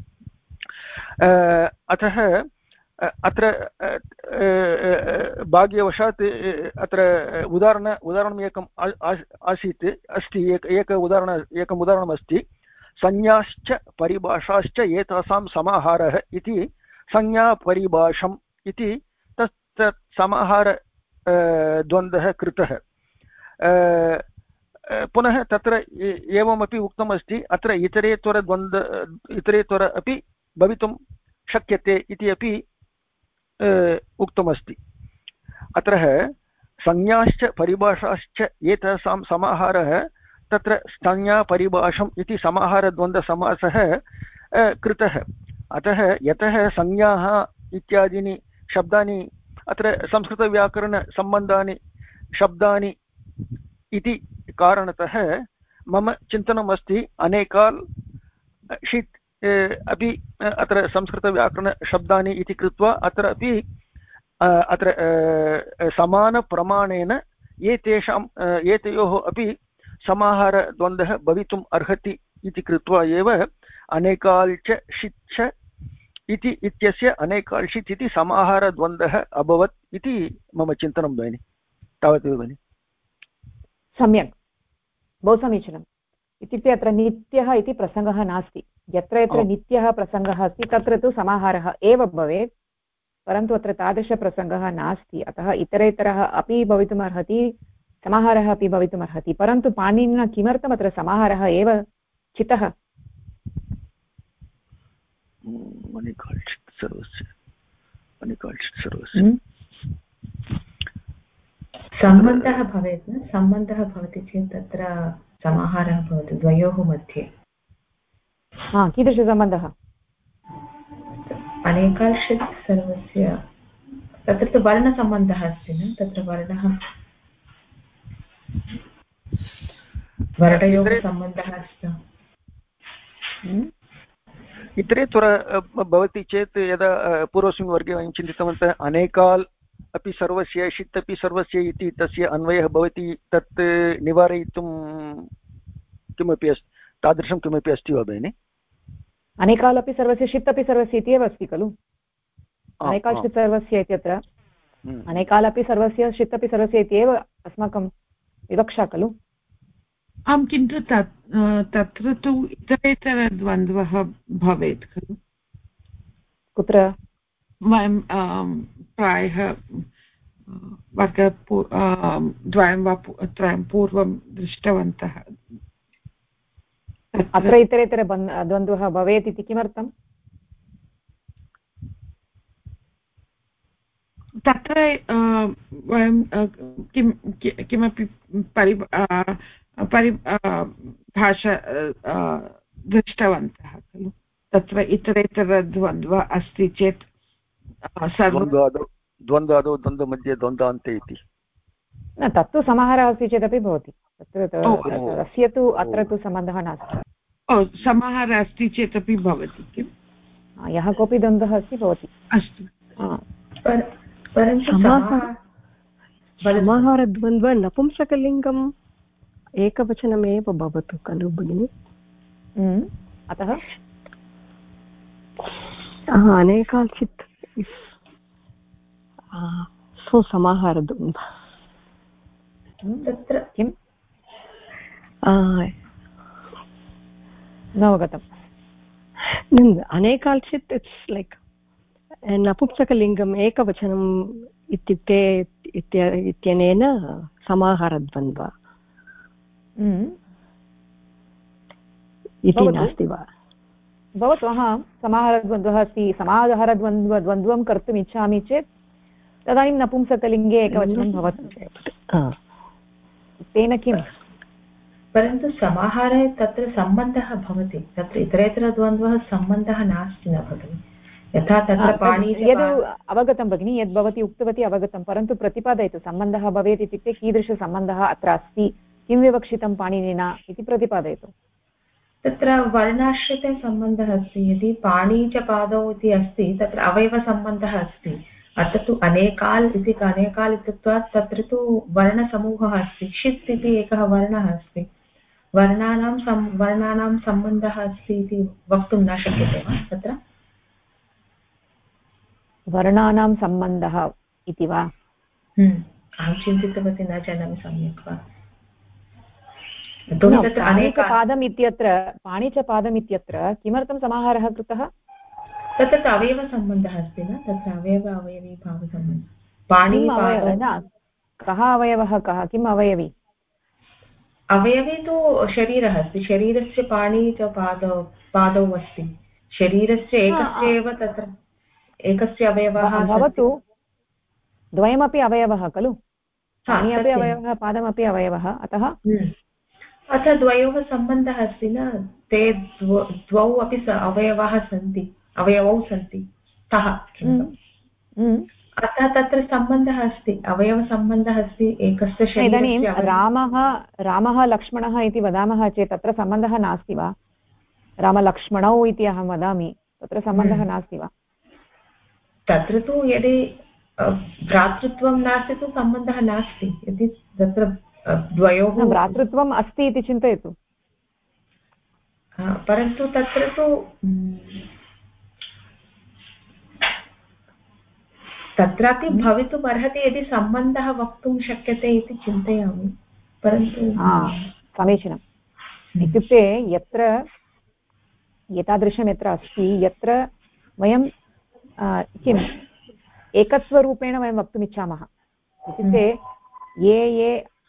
Speaker 7: अतः अत्र भाग्यवशात् अत्र उदाहरणम् एकम् आसीत् अस्ति। एकम् उदाहरणमस्ति संज्ञाश्च परिभाषाश्च एतासां समाहारः इति संज्ञापरिभाषम् इति तत् समाहार द्वन्द्वः कृतः। पुनः तत्र एवमपि उक्तमस्ति अत्र इतरेतर अपि भवितुं शक्यते इति अपि उक्तमस्ति। अत्र संज्ञाश्च परिभाषाश्च एतासां समाहारः तत्र संज्ञापरिभाषम् इति समाहारद्वन्द्वसमासः कृतः। अतः यतः संज्ञाः इत्यादीनि शब्दानि अत्र संस्कृतव्याकरणसम्बन्धानि शब्दानि इति कारणतः मम चिन्तनमस्ति अनेकाल् षित् अपि अत्र संस्कृतव्याकरणशब्दानि इति कृत्वा अत्र अपि अत्र समानप्रमाणेन एतयोः अपि समाहारद्वन्द्वः भवितुम् अर्हति इति कृत्वा एव अनेकाल् च षित् च इति इत्यस्य अनेकाल् षित् इति समाहारद्वन्द्वः अभवत् इति मम चिन्तनं भगिनि। तावदेव भगिनि।
Speaker 2: सम्यक्, बहु समीचीनम्। इत्युक्ते अत्र नित्यः इति प्रसङ्गः नास्ति। यत्र यत्र नित्यः प्रसङ्गः अस्ति तत्र तु समाहारः एव भवेत्, परन्तु अत्र तादृशप्रसङ्गः नास्ति। अतः इतरेतरः अपि भवितुमर्हति, समाहारः अपि भवितुमर्हति। परन्तु पाणिनिना किमर्थम् अत्र समाहारः एव चितः?
Speaker 1: सम्बन्धः भवेत् न, सम्बन्धः भवति चेत् तत्र समाहारः भवति द्वयोः मध्ये।
Speaker 2: कीदृशसम्बन्धः?
Speaker 1: अनेकाल्शित् सर्वस्य तत्र तु वर्णसम्बन्धः अस्ति न, तत्र वर्णयोः सम्बन्धः अस्ति।
Speaker 7: इतरेतर भवति चेत् यदा पूर्वस्मिन् वर्गे वयं चिन्तितवन्तः अनेकाल् अपि सर्वस्य षित् अपि सर्वस्य इति तस्य अन्वयः भवति, तत् निवारयितुं किमपि अस्ति तादृशं किमपि अस्ति वा भगिनि?
Speaker 2: अनेकाल् अपि सर्वस्य षित् अपि सर्वस्य इति एव अस्ति खलु। अनेकाल् षित् सर्वस्य इत्यत्र अनेकाल् अपि सर्वस्य षित् अपि सर्वस्य इति एव अस्माकं विवक्षा खलु?
Speaker 4: आम्, किन्तु तत्र तु इतरेतरद्वन्द्वः भवेत् खलु?
Speaker 2: कुत्र?
Speaker 4: वयं प्रायः द्वयं वा त्रयं पूर्वं दृष्टवन्तः।
Speaker 2: अत्र इतरेतर द्वन्द्वः भवेत् इति किमर्थम्?
Speaker 4: तत्र वयं किमपि परिभाषा दृष्टवन्तः खलु? तत्र इतरेतरद्वन्द्वः अस्ति चेत्
Speaker 7: द्वन्द्वादौ द्वन्द्वमध्ये द्वन्द्वान्ते इति
Speaker 2: न, तत्तु समाहारः अस्ति चेदपि भवति। तत्र तस्य तु अत्र तु सम्बन्धः नास्ति।
Speaker 4: समाहारः अस्ति चेदपि भवति किम्?
Speaker 2: यः कोऽपि द्वन्द्वः अस्ति भवति।
Speaker 4: अस्तु,
Speaker 1: परन्तु
Speaker 8: समाहारद्वन्द्व नपुंसकलिङ्गम् एकवचनमेव भवतु खलु भगिनि?
Speaker 2: अतः
Speaker 8: अनेकाचित् समाहारद्वन्द्व
Speaker 1: तत्र
Speaker 2: किम् नवगतम्?
Speaker 8: अनेकाचित् इट्स् लैक् नपुंसकलिङ्गम् एकवचनम् इत्युक्ते इत्यनेन समाहारद्वन्द्व इति नास्ति वा?
Speaker 2: भवतु, अहं समाहारद्वन्द्वः अस्ति, समाहारद्वन्द्वं कर्तुम् इच्छामि चेत् तदानीं नपुंसकलिङ्गे एकवचनं भवति। तेन किम्?
Speaker 1: परन्तु समाहारे तत्र सम्बन्धः भवति, तत्र इतरेतरद्वन्द्वः सम्बन्धः नास्ति न भगिनि। यथा तत्र
Speaker 2: यद् अवगतं भगिनि, यद् भवती उक्तवती अवगतं, परन्तु प्रतिपादयतु। सम्बन्धः भवेत् इत्युक्ते कीदृशसम्बन्धः अत्र अस्ति, किं विवक्षितं पाणिनिना इति प्रतिपादयतु।
Speaker 1: तत्र वर्णाश्रिते सम्बन्धः अस्ति। यदि पाणि च पादौ इति अस्ति तत्र अवयवसम्बन्धः अस्ति। अत्र तु अनेकाल् इति अनेकाल् इत्युक्त्वा तत्र तु वर्णसमूहः अस्ति। षित् इति एकः वर्णः अस्ति। वर्णानां सम्बन्धः अस्ति इति वक्तुं न शक्यते वा? तत्र
Speaker 2: वर्णानां सम्बन्धः इति वा?
Speaker 1: अहं चिन्तितवती, न जानामि सम्यक् वा।
Speaker 2: पाणिचपादम् इत्यत्र किमर्थं समाहारः कृतः?
Speaker 1: तत्र अवयवसम्बन्धः अस्ति न, तत्र अवयवीभावसम्बन्धः।
Speaker 2: कः अवयवः, कः किम् अवयवी?
Speaker 1: अवयवी तु शरीरः अस्ति। शरीरस्य पाणि च पादौ अस्ति। शरीरस्य एकस्य एव तत्र एकस्य अवयवः
Speaker 2: भवतु, द्वयमपि अवयवः खलु? पाणि अपि अवयवः, पादमपि अवयवः। अतः
Speaker 1: द्वयोः सम्बन्धः अस्ति न। ते द्वौ अपि अवयवौ सन्ति तः अतः तत्र सम्बन्धः अस्ति, अवयवसम्बन्धः अस्ति एकस्य शरीरस्य।
Speaker 2: इदानीं रामः लक्ष्मणः इति वदामः चेत् तत्र सम्बन्धः नास्ति वा? रामलक्ष्मणौ इति अहं वदामि, तत्र सम्बन्धः नास्ति वा?
Speaker 1: तत्र तु यदि भ्रातृत्वं नास्ति तु सम्बन्धः नास्ति। यदि तत्र द्वयोः
Speaker 2: भ्रातृत्वम् अस्ति इति चिन्तयतु।
Speaker 1: परन्तु तत्र तु तत्रापि भवितुम् अर्हति यदि सम्बन्धः वक्तुं शक्यते इति चिन्तयामि। परन्तु
Speaker 2: समीचीनम्। इत्युक्ते यत्र एतादृशं यत्र अस्ति, यत्र वयं किम् एकत्वरूपेण वयं वक्तुम् इच्छामः। इत्युक्ते ये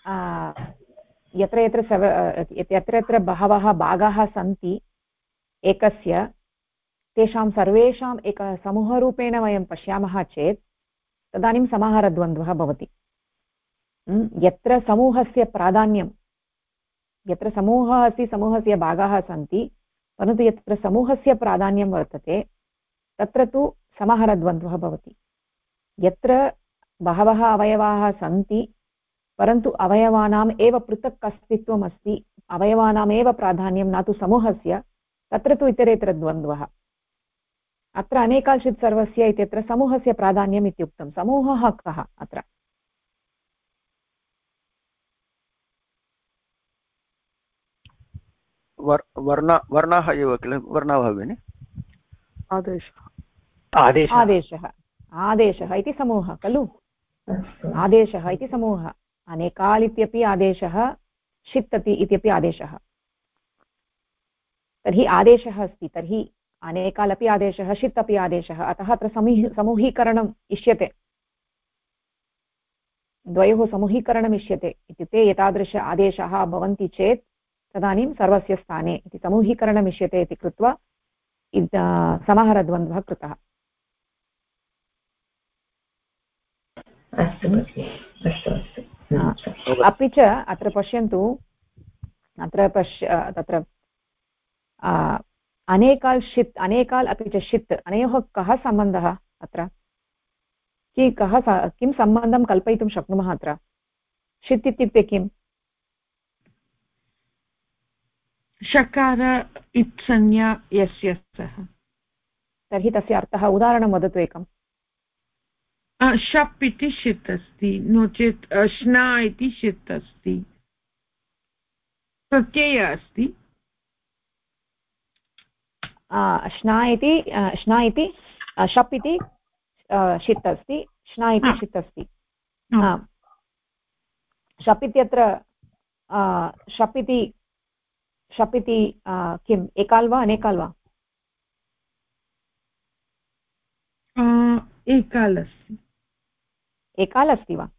Speaker 2: यत्र बहवः भागाः सन्ति एकस्य, तेषां सर्वेषाम् एकः समूहरूपेण वयं पश्यामः चेत् तदानीं समाहारद्वन्द्वः भवति। यत्र समूहस्य प्राधान्यं, यत्र समूहः अस्ति, समूहस्य भागाः सन्ति, परन्तु यत्र समूहस्य प्राधान्यं वर्तते तत्र तु समाहारद्वन्द्वः भवति। यत्र बहवः अवयवाः सन्ति परन्तु अवयवानाम् एव पृथक् अस्तित्वम् अस्ति, अवयवानामेव प्राधान्यं न तु समूहस्य, तत्र तु इतरेतरद्वन्द्वः। अत्र अनेकाश्चित् सर्वस्य इत्यत्र समूहस्य प्राधान्यम् इत्युक्तं। समूहः कः अत्र?
Speaker 7: वर्णाः एव किल? वर्णाः भगिनि?
Speaker 2: आदेशः इति समूहः खलु? आदेशः इति समूहः। अनेकाल् इत्यपि आदेशः षित् इत्यपि आदेशः तर्हि आदेशः अस्ति तर्हि अनेकाल् अपि आदेशः षित् अपि आदेशः अतः अत्र समूहीकरणम् इष्यते द्वयोः समूहीकरणम् इष्यते इत्युक्ते एतादृश आदेशाः भवन्ति चेत् तदानीं सर्वस्य स्थाने इति समूहीकरणम् इष्यते इति कृत्वा समाहारद्वन्द्वः कृतः अपि च अत्र पश्यन्तु तत्र अनेकाल् षित् अनेकाल् अपि च षित् अनयोः कः सम्बन्धः अत्र किं सम्बन्धं कल्पयितुं शक्नुमः अत्र षित् इत्युक्ते किम्
Speaker 4: षकार इत्संज्ञा यस्य सः
Speaker 2: तर्हि तस्य अर्थः उदाहरणं वदतु एकम्
Speaker 4: शप् इति षित् अस्ति नो चेत् श्ना इति षित् अस्ति प्रत्यय अस्ति
Speaker 2: श्ना इति शप् इति षित् अस्ति श्ना इति षित् अस्ति शप् इत्यत्र शप् इति किम् एकाल् वा अनेकाल् वा
Speaker 4: एकाल् अस्ति
Speaker 2: एकाल् अस्ति वा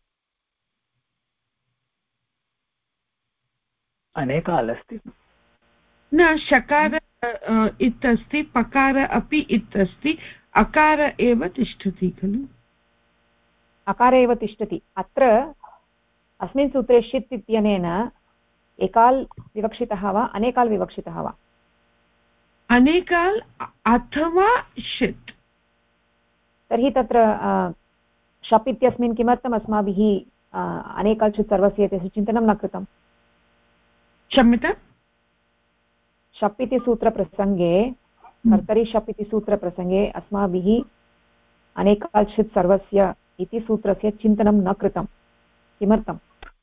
Speaker 5: अनेकाल् अस्ति
Speaker 4: न शकार इत् अस्ति पकार अपि इत् अस्ति अकार एव तिष्ठति खलु
Speaker 2: अकार एव तिष्ठति अत्र अस्मिन् सूत्रे षित् इत्यनेन एकाल् विवक्षितः वा अनेकाल् विवक्षितः वा
Speaker 4: अनेकाल् अथवा षित्
Speaker 2: तर्हि तत्र शप् इत्यस्मिन् किमर्थम् अस्माभिः अनेकाल् षित् सर्वस्य इत्यस्य चिन्तनं न कृतं
Speaker 4: क्षम्यतां
Speaker 2: शप् इति सूत्रप्रसङ्गे कर्तरि शप् इति सूत्रप्रसङ्गे अस्माभिः अनेकाल् षित् सर्वस्य इति सूत्रस्य चिन्तनं न कृतं किमर्थम्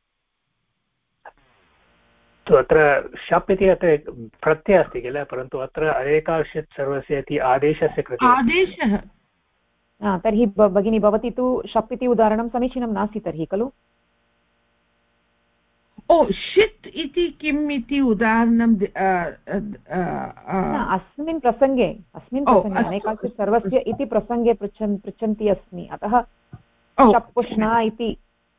Speaker 5: अत्र शप् इति अत्र प्रत्ययः अस्ति किल परन्तु अत्र अनेकाल् षित् सर्वस्य इति आदेशस्य कृते
Speaker 4: आदेशः
Speaker 2: तर्हि भगिनी भवती तु शप् इति उदाहरणं समीचीनं नास्ति तर्हि खलु
Speaker 4: षित् इति किम् इति उदाहरणं
Speaker 2: अस्मिन् प्रसङ्गे अनेकाल् षित् सर्वस्य इति प्रसङ्गे पृच्छन्ती अस्मि अतः शप् श्ना इति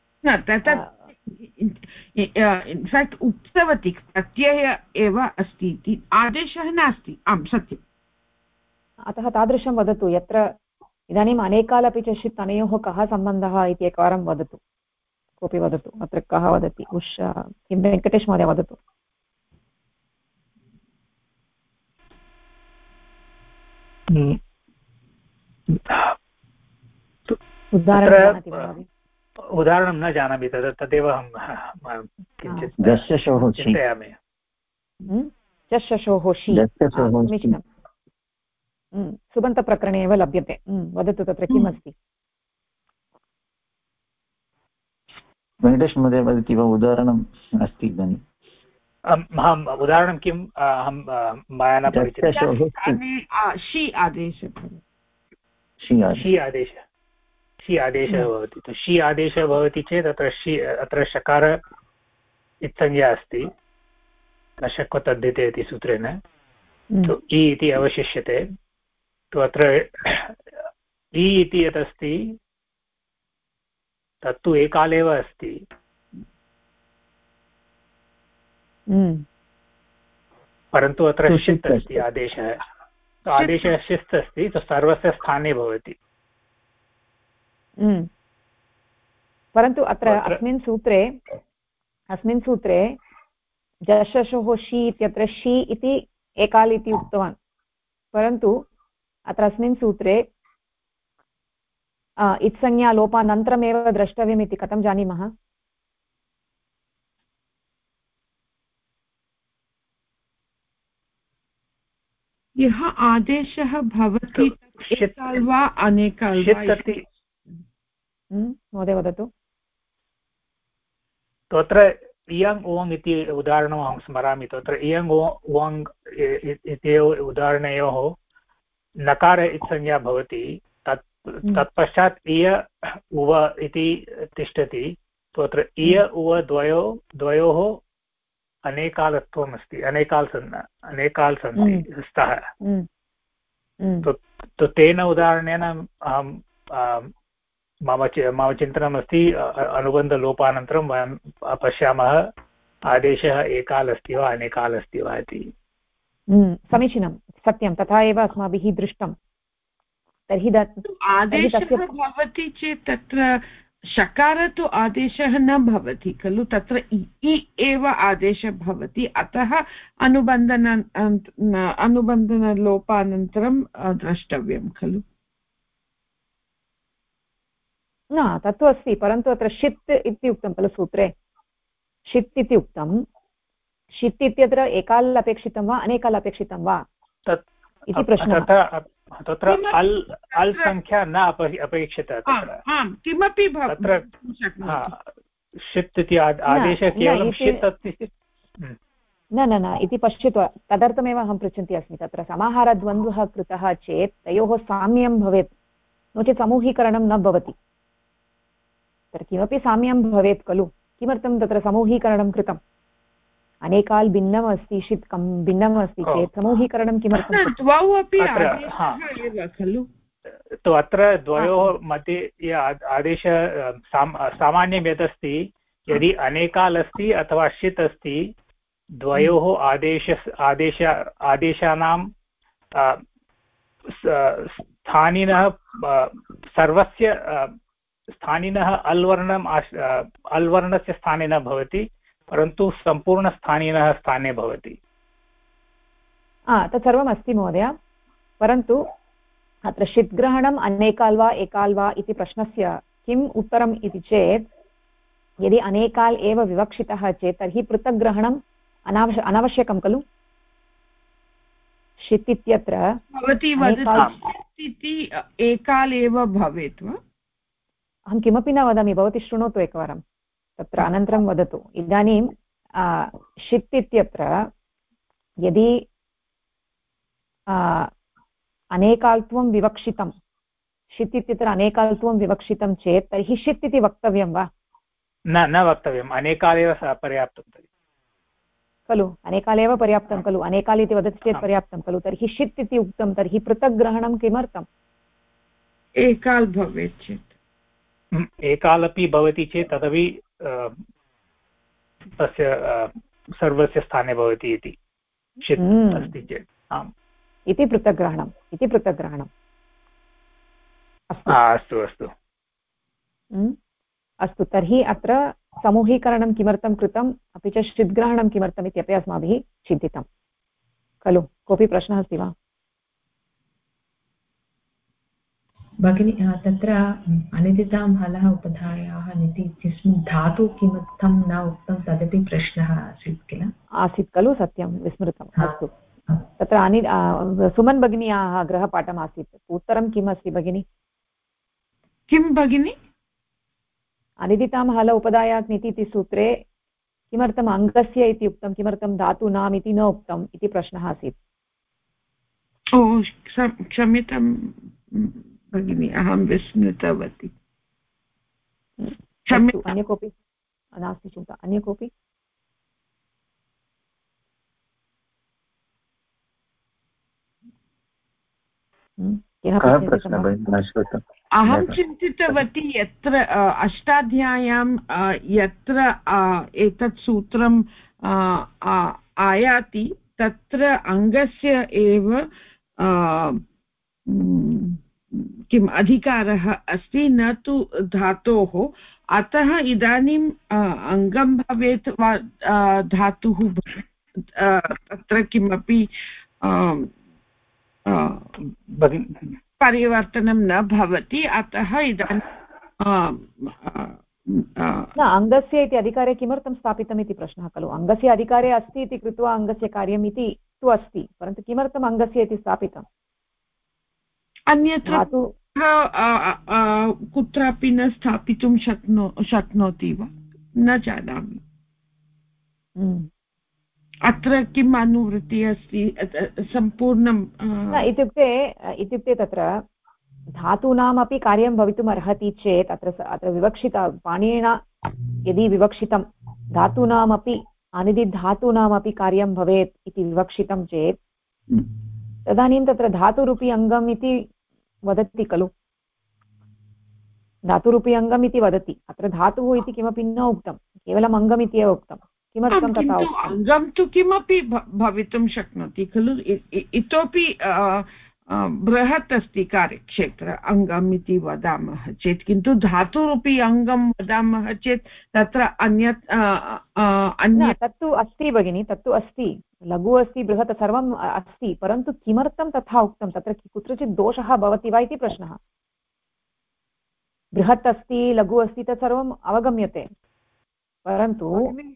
Speaker 4: इन्फाक्ट् उक्तवती प्रत्यय एव अस्ति इति आदेशः नास्ति आं सत्यम्
Speaker 2: अतः तादृशं वदतु यत्र इदानीम् अनेकाल् अपि च षित् अनयोः कः सम्बन्धः इति एकवारं वदतु कोऽपि वदतु अत्र कः वदति किं वेङ्कटेश महोदय वदतु
Speaker 5: उदाहरणं न जानामि तदेव अहं किञ्चित् चिन्तयामि
Speaker 2: समीचीनं सुबन्तप्रकरणे एव लभ्यते वदतु तत्र किम् अस्ति
Speaker 6: वेङ्कटेश महोदय वदति वा उदाहरणम् अस्ति इदानीम्
Speaker 5: अहम् उदाहरणं किम् अहं मया न परिचितः षि आदेशः भवति तो षि आदेशः भवति चेत् अत्र षकार इत्संज्ञा अस्ति शक्व तद्धिते इति सूत्रेण तो इ इति अवशिष्यते तो अत्र इ इति यत् अस्ति तत्तु एकालेव अस्ति परन्तु अत्र षित् अस्ति आदेशः आदेशः षित् अस्ति तो सर्वस्य स्थाने भवति
Speaker 2: परन्तु अत्र अस्मिन् सूत्रे जशशोः षि इत्यत्र षि इति एकाल् इति उक्तवान् परन्तु अत्र अस्मिन् सूत्रे इत्संज्ञा लोपानन्तरमेव द्रष्टव्यम् इति कथं जानीमः
Speaker 4: यः आदेशः भवति एकाल् वा अनेकाल् वा
Speaker 2: महोदय वदतु
Speaker 5: तत्र इयङ् ओङ् इति उदाहरणम् अहं स्मरामि तत्र इयङ् ओङ् इति उदाहरणयोः नकार इत्संज्ञा भवति तत्पश्चात् इय उव इति तिष्ठति अत्र इय उव द्वयोः अनेकालत्वम् अस्ति, अनेकाल् सन्ति स्तः। तेन उदाहरणेन अहं मम चिन्तनमस्ति अनुबन्धलोपानन्तरं वयं पश्यामः आदेशः एकाल् अस्ति वा अनेकाल् अस्ति वा इति।
Speaker 2: समीचीनं, सत्यं, तथा एव अस्माभिः दृष्टं। तर्हि
Speaker 4: आदेशः भवति चेत् तत्र शकार तु आदेशः न भवति खलु, तत्र इ एव आदेशः भवति, अतः अनुबन्धनलोपानन्तरं द्रष्टव्यं खलु।
Speaker 2: न, तत्तु अस्ति, परन्तु अत्र षित् इति उक्तं खलु सूत्रे, षित् इति उक्तं। षित् इत्यत्र एकाल् अपेक्षितं वा अनेकाल् अपेक्षितं वा इति प्रश्नः।
Speaker 5: तत्र अल् संख्या न अपेक्षिता,
Speaker 4: किमपि
Speaker 5: षित् इति आदेशः केवलं षित् अस्ति।
Speaker 2: न न न इति पश्यतु, तदर्थमेव अहं पृच्छन्ती अस्मि। तत्र समाहारद्वन्द्वः कृतः चेत् तयोः साम्यं भवेत्, नो चेत् समूहीकरणं न भवति। तत्र किमपि साम्यं भवेत् खलु, किमर्थं तत्र समूहीकरणं कृतम्? अनेकाल् भिन्नम् अस्ति, षित् भिन्नम् अस्ति चेत् समूहीकरणं किमर्थं?
Speaker 4: द्वौ अपि एव खलु।
Speaker 5: अत्र द्वयोः मध्ये आदेशः सामान्यं यदस्ति, यदि अनेकाल् अस्ति अथवा षित् अस्ति, द्वयोः आदेशानां स्थानिनः सर्वस्य स्थानिनः अल्वर्णस्य स्थाने न भवति, परन्तु सम्पूर्णस्थानिनः स्थाने भवति।
Speaker 2: तत्सर्वम् अस्ति महोदय, परन्तु अत्र षित्ग्रहणम् अनेकाल् वा एकाल् वा इति प्रश्नस्य किम् उत्तरम् इति चेत्, यदि अनेकाल् एव विवक्षितः चेत् तर्हि पृथक् ग्रहणम् अनावश्यकं खलु। षित् इत्यत्र
Speaker 4: भवती वदति एकाल् एव भवेत् वा?
Speaker 2: अहं किमपि न वदामि, भवती शृणोतु एकवारं, तत्र अनन्तरं वदतु। इदानीं षित् इत्यत्र यदि अनेकाल्त्वं विवक्षितं, षित् इत्यत्र अनेकाल्त्वं विवक्षितं चेत् तर्हि षित् इति वक्तव्यं वा?
Speaker 5: न वक्तव्यम्, अनेकाल् एव पर्याप्तं
Speaker 2: खलु, अनेकाल् एव पर्याप्तं खलु, अनेकाल् इति वदति चेत् पर्याप्तं खलु। तर्हि षित् इति उक्तं, तर्हि पृथक् ग्रहणं किमर्थम्?
Speaker 4: एकाल् भवेत् चेत्,
Speaker 5: एकाल् अपि भवति चेत् तदपि तस्य सर्वस्य स्थाने भवति इति षित् अस्ति चेत्। आम्,
Speaker 2: इति पृथक् ग्रहणम्, इति पृथक् ग्रहणम्।
Speaker 5: अस्तु अस्तु
Speaker 2: अस्तु, तर्हि अत्र समूहीकरणं किमर्थं कृतम्, अपि च षिद्ग्रहणं किमर्थम् इत्यपि अस्माभिः चिन्तितं खलु। कोऽपि प्रश्नः अस्ति वा
Speaker 1: भगिनी? तत्र अनिदितां हलः उपधायाः निति इत्यस्मिन् धातु किमर्थं न उक्तं तदपि प्रश्नः आसीत् किल?
Speaker 2: आसीत् खलु, सत्यं, विस्मृतम्। अस्तु, तत्र सुमन् भगिन्याः गृहपाठम् आसीत्, उत्तरं किम् अस्ति भगिनि?
Speaker 4: किं भगिनि?
Speaker 2: अनिदितां हल उपधायात् निति इति सूत्रे किमर्थम् अङ्गस्य इति उक्तं, किमर्थं धातूनाम् इति न उक्तम् इति प्रश्नः आसीत्।
Speaker 4: ओ क्षम्यतां भगिनि, अहं विस्मृतवती।
Speaker 2: अन्य कोऽपि नास्ति चिन्ता? अन्य कोऽपि?
Speaker 4: अहं चिन्तितवती यत्र अष्टाध्याय्यां यत्र एतत् सूत्रं आयाति तत्र अङ्गस्य एव किम् अधिकारः अस्ति, न तु धातोः। अतः इदानीम् अङ्गं भवेत् वा धातुः तत्र किमपि परिवर्तनं न भवति। अतः इदानीं
Speaker 2: अङ्गस्य इति अधिकारे किमर्थं स्थापितम् इति प्रश्नः खलु। अङ्गस्य अधिकारे अस्ति इति कृत्वा अङ्गस्य कार्यम् इति तु अस्ति, परन्तु किमर्थम् अङ्गस्य इति स्थापितम्?
Speaker 4: अन्यत्र कुत्रापि न स्थापितुं शक्नोति वा, न जानामि। अत्र किम् अनुवृत्तिः अस्ति सम्पूर्णं?
Speaker 2: इत्युक्ते तत्र धातूनामपि कार्यं भवितुम् अर्हति चेत् अत्र विवक्षित पाणिनिना यदि विवक्षितं धातूनामपि अनिदिधातूनामपि कार्यं भवेत् इति विवक्षितं चेत् तदानीं तत्र धातुरूपी अङ्गम् इति वदति खलु धातुरूपी अङ्गम् इति वदति अत्र धातुः इति किमपि न उक्तं केवलम् अङ्गम् इति एव उक्तं किमर्थं तथा उक्तम्
Speaker 4: अङ्गं तु किमपि भवितुं शक्नोति खलु इतोपि बृहत् अस्ति कार्यक्षेत्र अङ्गम् इति वदामः चेत् किन्तु धातुरूपी अङ्गं वदामः चेत् तत्र अन्यत्
Speaker 2: तत्तु अस्ति भगिनि तत्तु अस्ति लघु अस्ति बृहत् सर्वम् अस्ति परन्तु किमर्थं तथा उक्तं तत्र कुत्रचित् दोषः भवति वा इति प्रश्नः बृहत् अस्ति लघु अस्ति तत् सर्वम् अवगम्यते परन्तु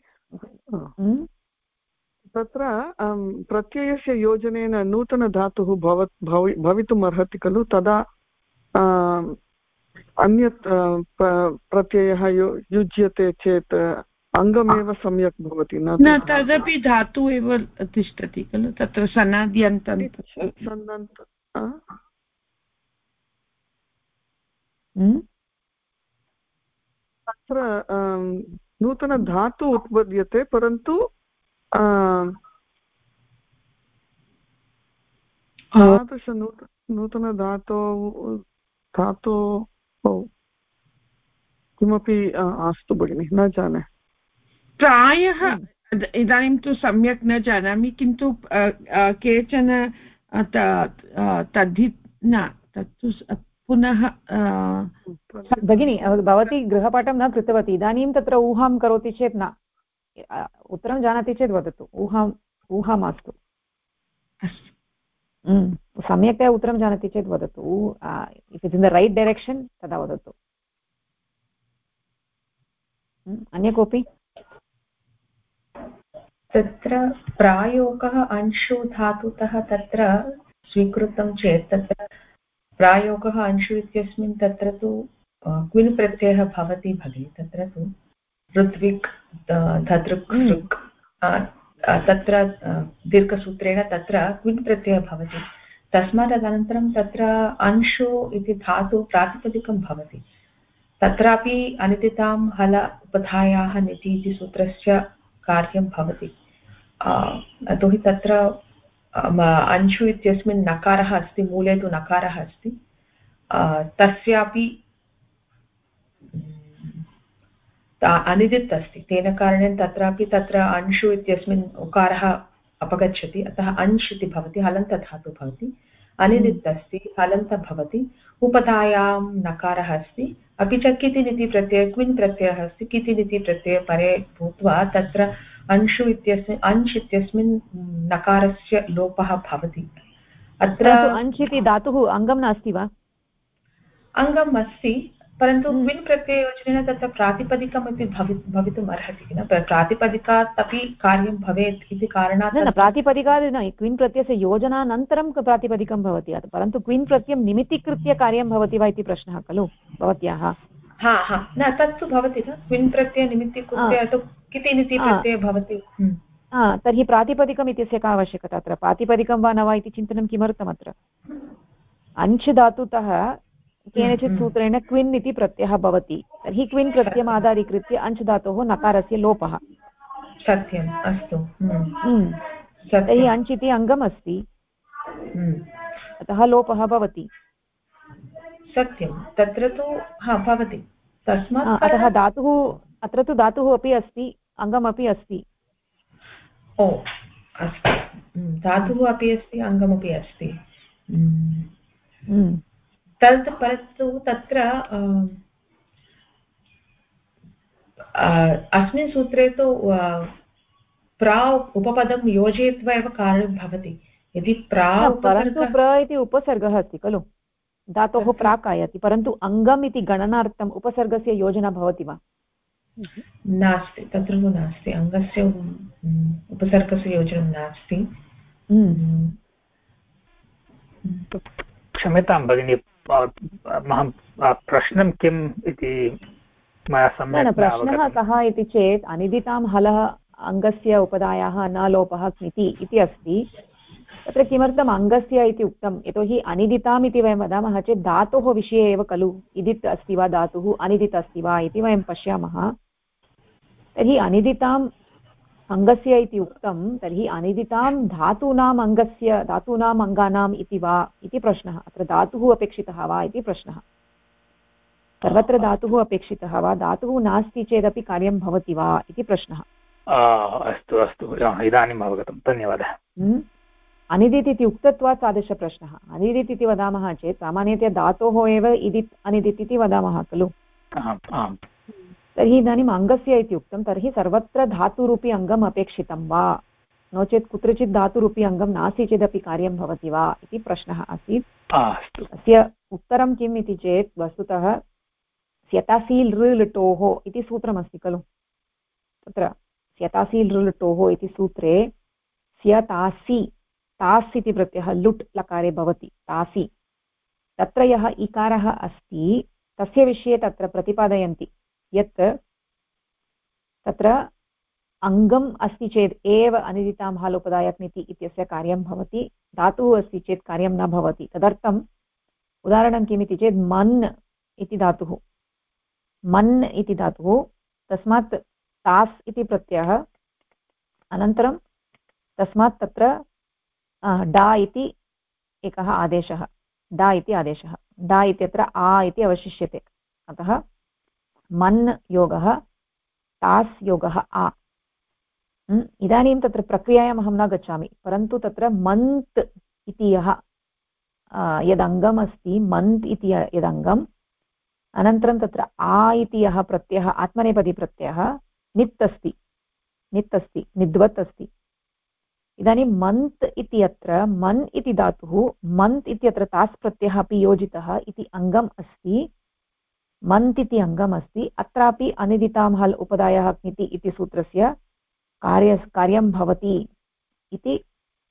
Speaker 3: तत्र प्रत्ययस्य योजनेन नूतनधातुः भवितुम् अर्हति खलु तदा अन्यत् प्रत्ययः युज्यते चेत् अङ्गमेव सम्यक् भवति न
Speaker 4: तदपि धातु एव तिष्ठति खलु तत्र सनाद्यन्तं
Speaker 3: तत्र नूतनधातु उत्पद्यते परन्तु तादृश नूतनधातो किमपि अस्तु भगिनि न जाने
Speaker 4: प्रायः इदानीं तु सम्यक् न जानामि किन्तु केचन तत्तु पुनः
Speaker 2: भगिनि भवती गृहपाठं न कृतवती इदानीं तत्र ऊहां करोति चेत् न उत्तरं जानाति चेत् वदतु ऊहा मास्तु सम्यक्तया उत्तरं जानाति चेत् वदतु if it's in the right direction तदा वदतु अन्य कोऽपि
Speaker 1: तत्र प्रायोगः अंशु धातुतः तत्र स्वीकृतं चेत् तत्र प्रायोगः अंशु इत्यस्मिन् तत्र तु क्विन् प्रत्ययः भवति भगिनि तत्र तु ऋत्विक् धदृक् ऋक् तत्र दीर्घसूत्रेण तत्र क्विन् प्रत्ययः भवति तस्मात् तदनन्तरं तत्र अंशु इति धातु प्रातिपदिकं भवति तत्रापि अनिदितां हल उपधायाः निति इति सूत्रस्य कार्यं भवति यतोहि तत्र अंशु इत्यस्मिन् नकारः अस्ति मूले तु नकारः अस्ति तस्यापि अनिदित् अस्ति तेन कारणेन तत्रापि तत्र अंशु इत्यस्मिन् उकारः अपगच्छति अतः अंश् इति भवति हलन्तधातु भवति अनिदित् अस्ति हलन्त भवति उपधायां नकारः अस्ति अपि च किति प्रत्ययः क्विन् प्रत्ययः अस्ति किति प्रत्ययः परे भूत्वा तत्र अंशु इत्यस्मिन् अंश् इत्यस्मिन् नकारस्य लोपः भवति अत्र
Speaker 2: अंश् इति धातुः अङ्गं नास्ति वा
Speaker 1: अङ्गम् अस्ति परन्तु क्विन् प्रत्यययोजनेन तत्र प्रातिपदिकमपि भवितुम् अर्हति किल प्रातिपदिकात् अपि कार्यं भवेत् इति कारणात्
Speaker 2: न प्रातिपदिकात् न क्विन् प्रत्ययस्य योजनानन्तरं प्रातिपदिकं भवति परन्तु क्विन् प्रत्ययं निमित्तीकृत्य कार्यं भवति वा इति प्रश्नः खलु भवत्याः
Speaker 1: न तत्तु भवति न क्विन् प्रत्ययनिमित्तीकृत्य किति निति प्रत्ययः भवति
Speaker 2: तर्हि प्रातिपदिकम् इत्यस्य का आवश्यकता अत्र प्रातिपदिकं वा न वा इति चिन्तनं किमर्थमत्र अंश् धातुतः केनचित् सूत्रेण क्विन् इति प्रत्ययः भवति तर्हि क्विन् प्रत्ययम् आधारीकृत्य अंश् धातोः नकारस्य लोपः
Speaker 1: सत्यम् अस्तु
Speaker 2: तर्हि अंश् इति अङ्गम् अस्ति अतः लोपः भवति
Speaker 1: सत्यं तत्र तु भवति तस्मात्
Speaker 2: अतः धातुः अत्र तु धातुः अपि अस्ति अङ्गमपि अस्ति
Speaker 1: अस्तु धातुः अपि अस्ति अङ्गमपि अस्ति तद् परन्तु तत्र अस्मिन् सूत्रे तु प्रा उपपदं योजयित्वा एव कार्यं भवति यदि
Speaker 2: परन्तु प्र इति उपसर्गः अस्ति खलु धातोः प्राक् आयाति परन्तु अङ्गम् इति गणनार्थम् उपसर्गस्य योजना भवति वा
Speaker 1: नास्ति तत्र नास्ति अङ्गस्य उपसर्गस्य योजनं नास्ति
Speaker 5: क्षम्यतां भगिनि प्रश्नं किम् इति मया सम्यक्
Speaker 2: प्रश्नः कः इति चेत् अनिदितां हलः अङ्गस्य उपधायाः न लोपः इति अस्ति तत्र किमर्थम् अङ्गस्य इति उक्तं यतोहि अनिदिताम् इति वयं वदामः चेत् धातोः विषये एव खलु इदित् अस्ति वा धातुः अनिदित् अस्ति वा इति वयं पश्यामः तर्हि अनिदिताम् अङ्गस्य इति उक्तं तर्हि अनिदितां धातूनाम् अङ्गस्य धातूनाम् अङ्गानाम् इति वा इति प्रश्नः अत्र धातुः अपेक्षितः वा इति प्रश्नः सर्वत्र धातुः अपेक्षितः वा धातुः नास्ति चेदपि कार्यं भवति वा इति प्रश्नः
Speaker 5: अस्तु अस्तु इदानीम् अवगतं धन्यवादः
Speaker 2: अनिदित् इति उक्तत्वात् तादृशप्रश्नः अनिदित् इति वदामः चेत् सामान्यतया धातोः एव इदित् अनिदित् इति वदामः खलु तर्हि इदानीम् अङ्गस्य इति उक्तं तर्हि सर्वत्र धातुरूपी अङ्गम् अपेक्षितं वा नो चेत् कुत्रचित् धातुरूपी अङ्गं नास्ति चेदपि कार्यं भवति वा इति प्रश्नः आसीत् तस्य उत्तरं किम् इति चेत् वस्तुतः स्यतासील् ऋ टोः इति सूत्रमस्ति खलु तत्र स्यतासील् ऋ टोः इति सूत्रे स्यतासि तास् इति प्रत्ययः लुट् लकारे भवति तासि तत्र यः इकारः अस्ति तस्य विषये तत्र प्रतिपादयन्ति यत् तत्र अङ्गम् अस्ति चेत् एव अनिदितां हालोपदायक्निति इत्यस्य कार्यं भवति धातुः अस्ति चेत् कार्यं न भवति तदर्थम् उदाहरणं किमिति चेत् मन् इति धातुः मन् इति धातुः तस्मात् तास् इति प्रत्ययः अनन्तरं तस्मात् तत्र डा इति एकः आदेशः डा इति आदेशः डा इत्यत्र आ इति अवशिष्यते अतः मन् योगः तास् योगः आ इदानीं तत्र प्रक्रियायाम् अहं न गच्छामि परन्तु तत्र मन्त् इति यः यदङ्गम् अस्ति मन्त् इति यदङ्गम् अनन्तरं तत्र आ इति यः प्रत्ययः आत्मनेपदी प्रत्ययः नित् अस्ति निद्वत् अस्ति इदानीं मन्त् इत्यत्र मन् इति धातुः मन्त् इत्यत्र तास् प्रत्ययः अपि योजितः इति अङ्गम् अस्ति मन्त् इति अङ्गम् अस्ति अत्रापि अनिदितां हल् उपदायः क्निति इति सूत्रस्य कार्यं भवति इति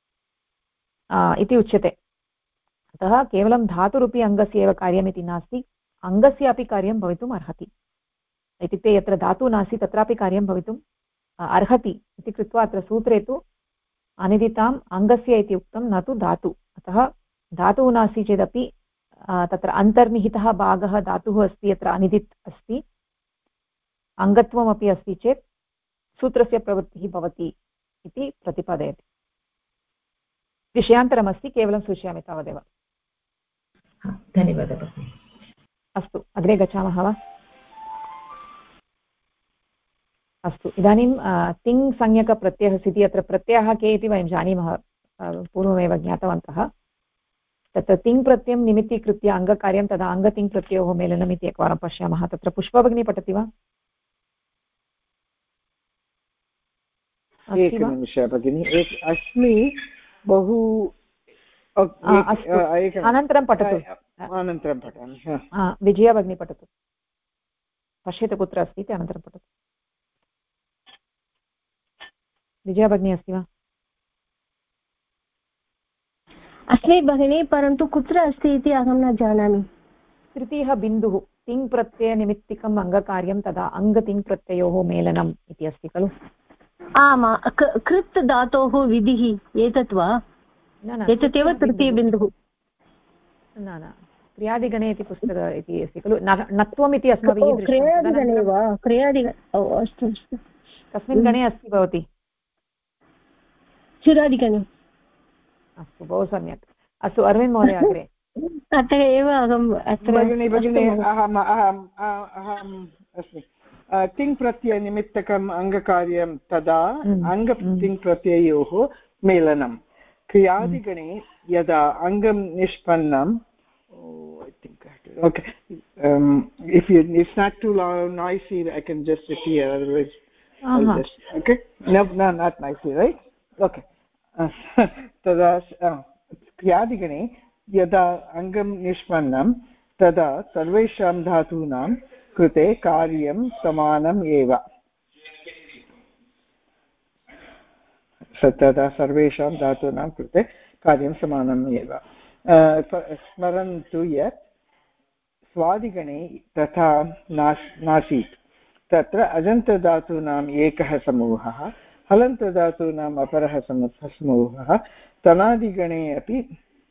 Speaker 2: उच्यते अतः केवलं धातुरूपी अङ्गस्य एव कार्यमिति नास्ति अङ्गस्य अपि कार्यं भवितुम् अर्हति इत्युक्ते यत्र धातुः नास्ति तत्रापि कार्यं भवितुम् अर्हति इति कृत्वा अत्र सूत्रे तु अनिदिताम् अङ्गस्य इति उक्तं न तु धातु अतः धातुः नास्ति चेदपि तत्र अन्तर्निहितः भागः धातुः अस्ति यत्र अनिदित् अस्ति अङ्गत्वमपि अस्ति चेत् सूत्रस्य प्रवृत्तिः भवति इति प्रतिपादयति विषयान्तरमस्ति केवलं सूचयामि तावदेव
Speaker 1: धन्यवादः
Speaker 2: अस्तु अग्रे गच्छामः वा अस्तु इदानीं तिङ् संज्ञकप्रत्ययः इति अत्र प्रत्ययः के इति वयं जानीमः पूर्वमेव ज्ञातवन्तः तत्र तिङ् प्रत्ययं निमित्तीकृत्य अङ्गकार्यं तदा अङ्गतिङ् प्रत्ययोः मेलनम् इति एकवारं पश्यामः तत्र पुष्पा भगिनी पठति वा
Speaker 3: एकनिमिषः भगिनि अस्मि बहु
Speaker 2: अनन्तरं पठतु
Speaker 3: अनन्तरं पठामि
Speaker 2: विजया भगिनी पठतु पश्यतु कुत्र अस्ति इति अनन्तरं पठतु विजया भगिनी अस्ति वा
Speaker 8: अस्मि भगिनी परन्तु कुत्र अस्ति इति अहं न जानामि
Speaker 2: तृतीयः बिन्दुः तिङ् प्रत्ययनिमित्तिकम् अङ्गकार्यं तदा अङ्गतिङ् प्रत्ययोः मेलनम् इति अस्ति खलु
Speaker 8: आम् कृत् धातोः विधिः एतत् वा एतदेव तृतीयबिन्दुः
Speaker 2: न क्रियादिगणे इति पुस्तक इति अस्ति खलु नत्वम् इति अस्माभिः
Speaker 8: क्रियादिगणे वा अस्तु अस्तु
Speaker 2: कस्मिन् गणे अस्ति भवती
Speaker 8: चिरादिगणे
Speaker 2: अस्तु बहु सम्यक् अस्तु अरविन्द महोदय अग्रे
Speaker 8: अतः एव अहम् अत्र
Speaker 3: अहम् अस्मि तिङ् प्रत्ययनिमित्तकम् अङ्गकार्यं तदा अङ्गतिङ् प्रत्ययोः मेलनं क्रियादिगणे यदा अङ्गं निष्पन्नं okay if it's not too loud noisy I can just repeat otherwise okay no not noisy right okay tada क्रियादिगणे यदा अङ्गं निष्पन्नं तदा सर्वेषां धातूनां कृते कार्यं समानम् एव तदा सर्वेषां धातूनां कृते कार्यं समानम् एव स्मरन्तु यत् स्वादिगणे तथा नासीत् तत्र अजन्तधातूनाम् एकः समूहः
Speaker 9: हलन्तधातूनाम् अपरः समूहः तनादिगणे अपि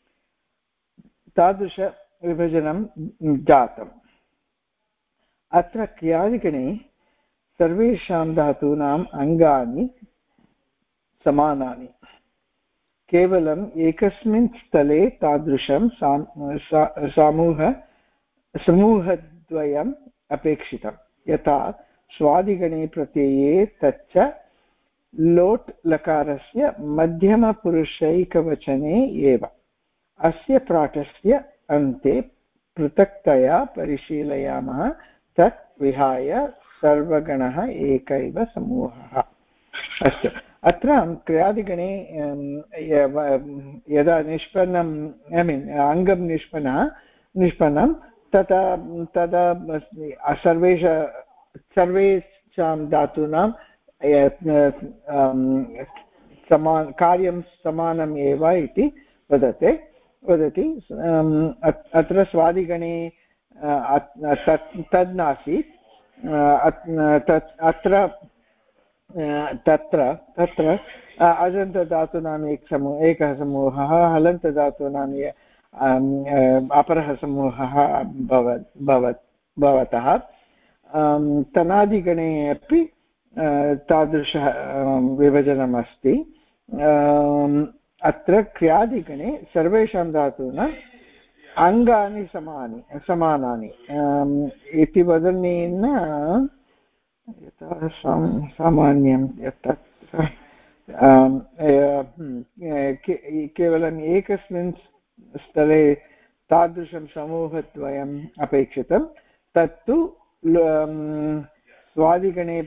Speaker 9: तादृशविभजनं जातम्। अत्र क्रियादिगणे सर्वेषां धातूनाम् अङ्गानि समानानि, केवलम् एकस्मिन् स्थले तादृशं समूहद्वयम् अपेक्षितं। यथा स्वादिगणे प्रत्यये तच्च लोट् लकारस्य मध्यमपुरुषैकवचने एव। अस्य पाठस्य अन्ते पृथक्तया परिशीलयामः। तत् विहाय सर्वगणः एकैव समूहः। अस्तु, अत्र क्रियादिगणे यदा निष्पन्नं अङ्गं निष्पन्नं तदा सर्वेषां धातूनां कार्यं समानम् एव इति वदति। अत्र स्वादिगणे तद् नासीत्। तत्र अजन्तधातूनाम् एकः समूहः, हलन्तधातूनाम् अपरः समूहः भवतः। तनादिगणे अपि तादृशः विभजनम् अस्ति। अत्र क्रियादिगणे सर्वेषां धातूनाम् अङ्गानि समानानि इति वदनेन यथा सामान्यं केवलम् एकस्मिन् स्थले तादृशं समूहद्वयम् अपेक्षितं। तत्तु स्वादिगणे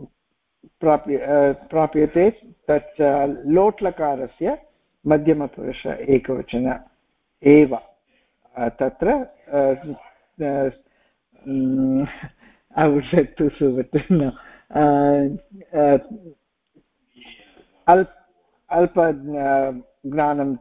Speaker 9: प्राप्यते। तच्च लोट्लकारस्य मध्यमपुरुष एकवचन एव। तत्र I would like to say that no. Alpa gnanam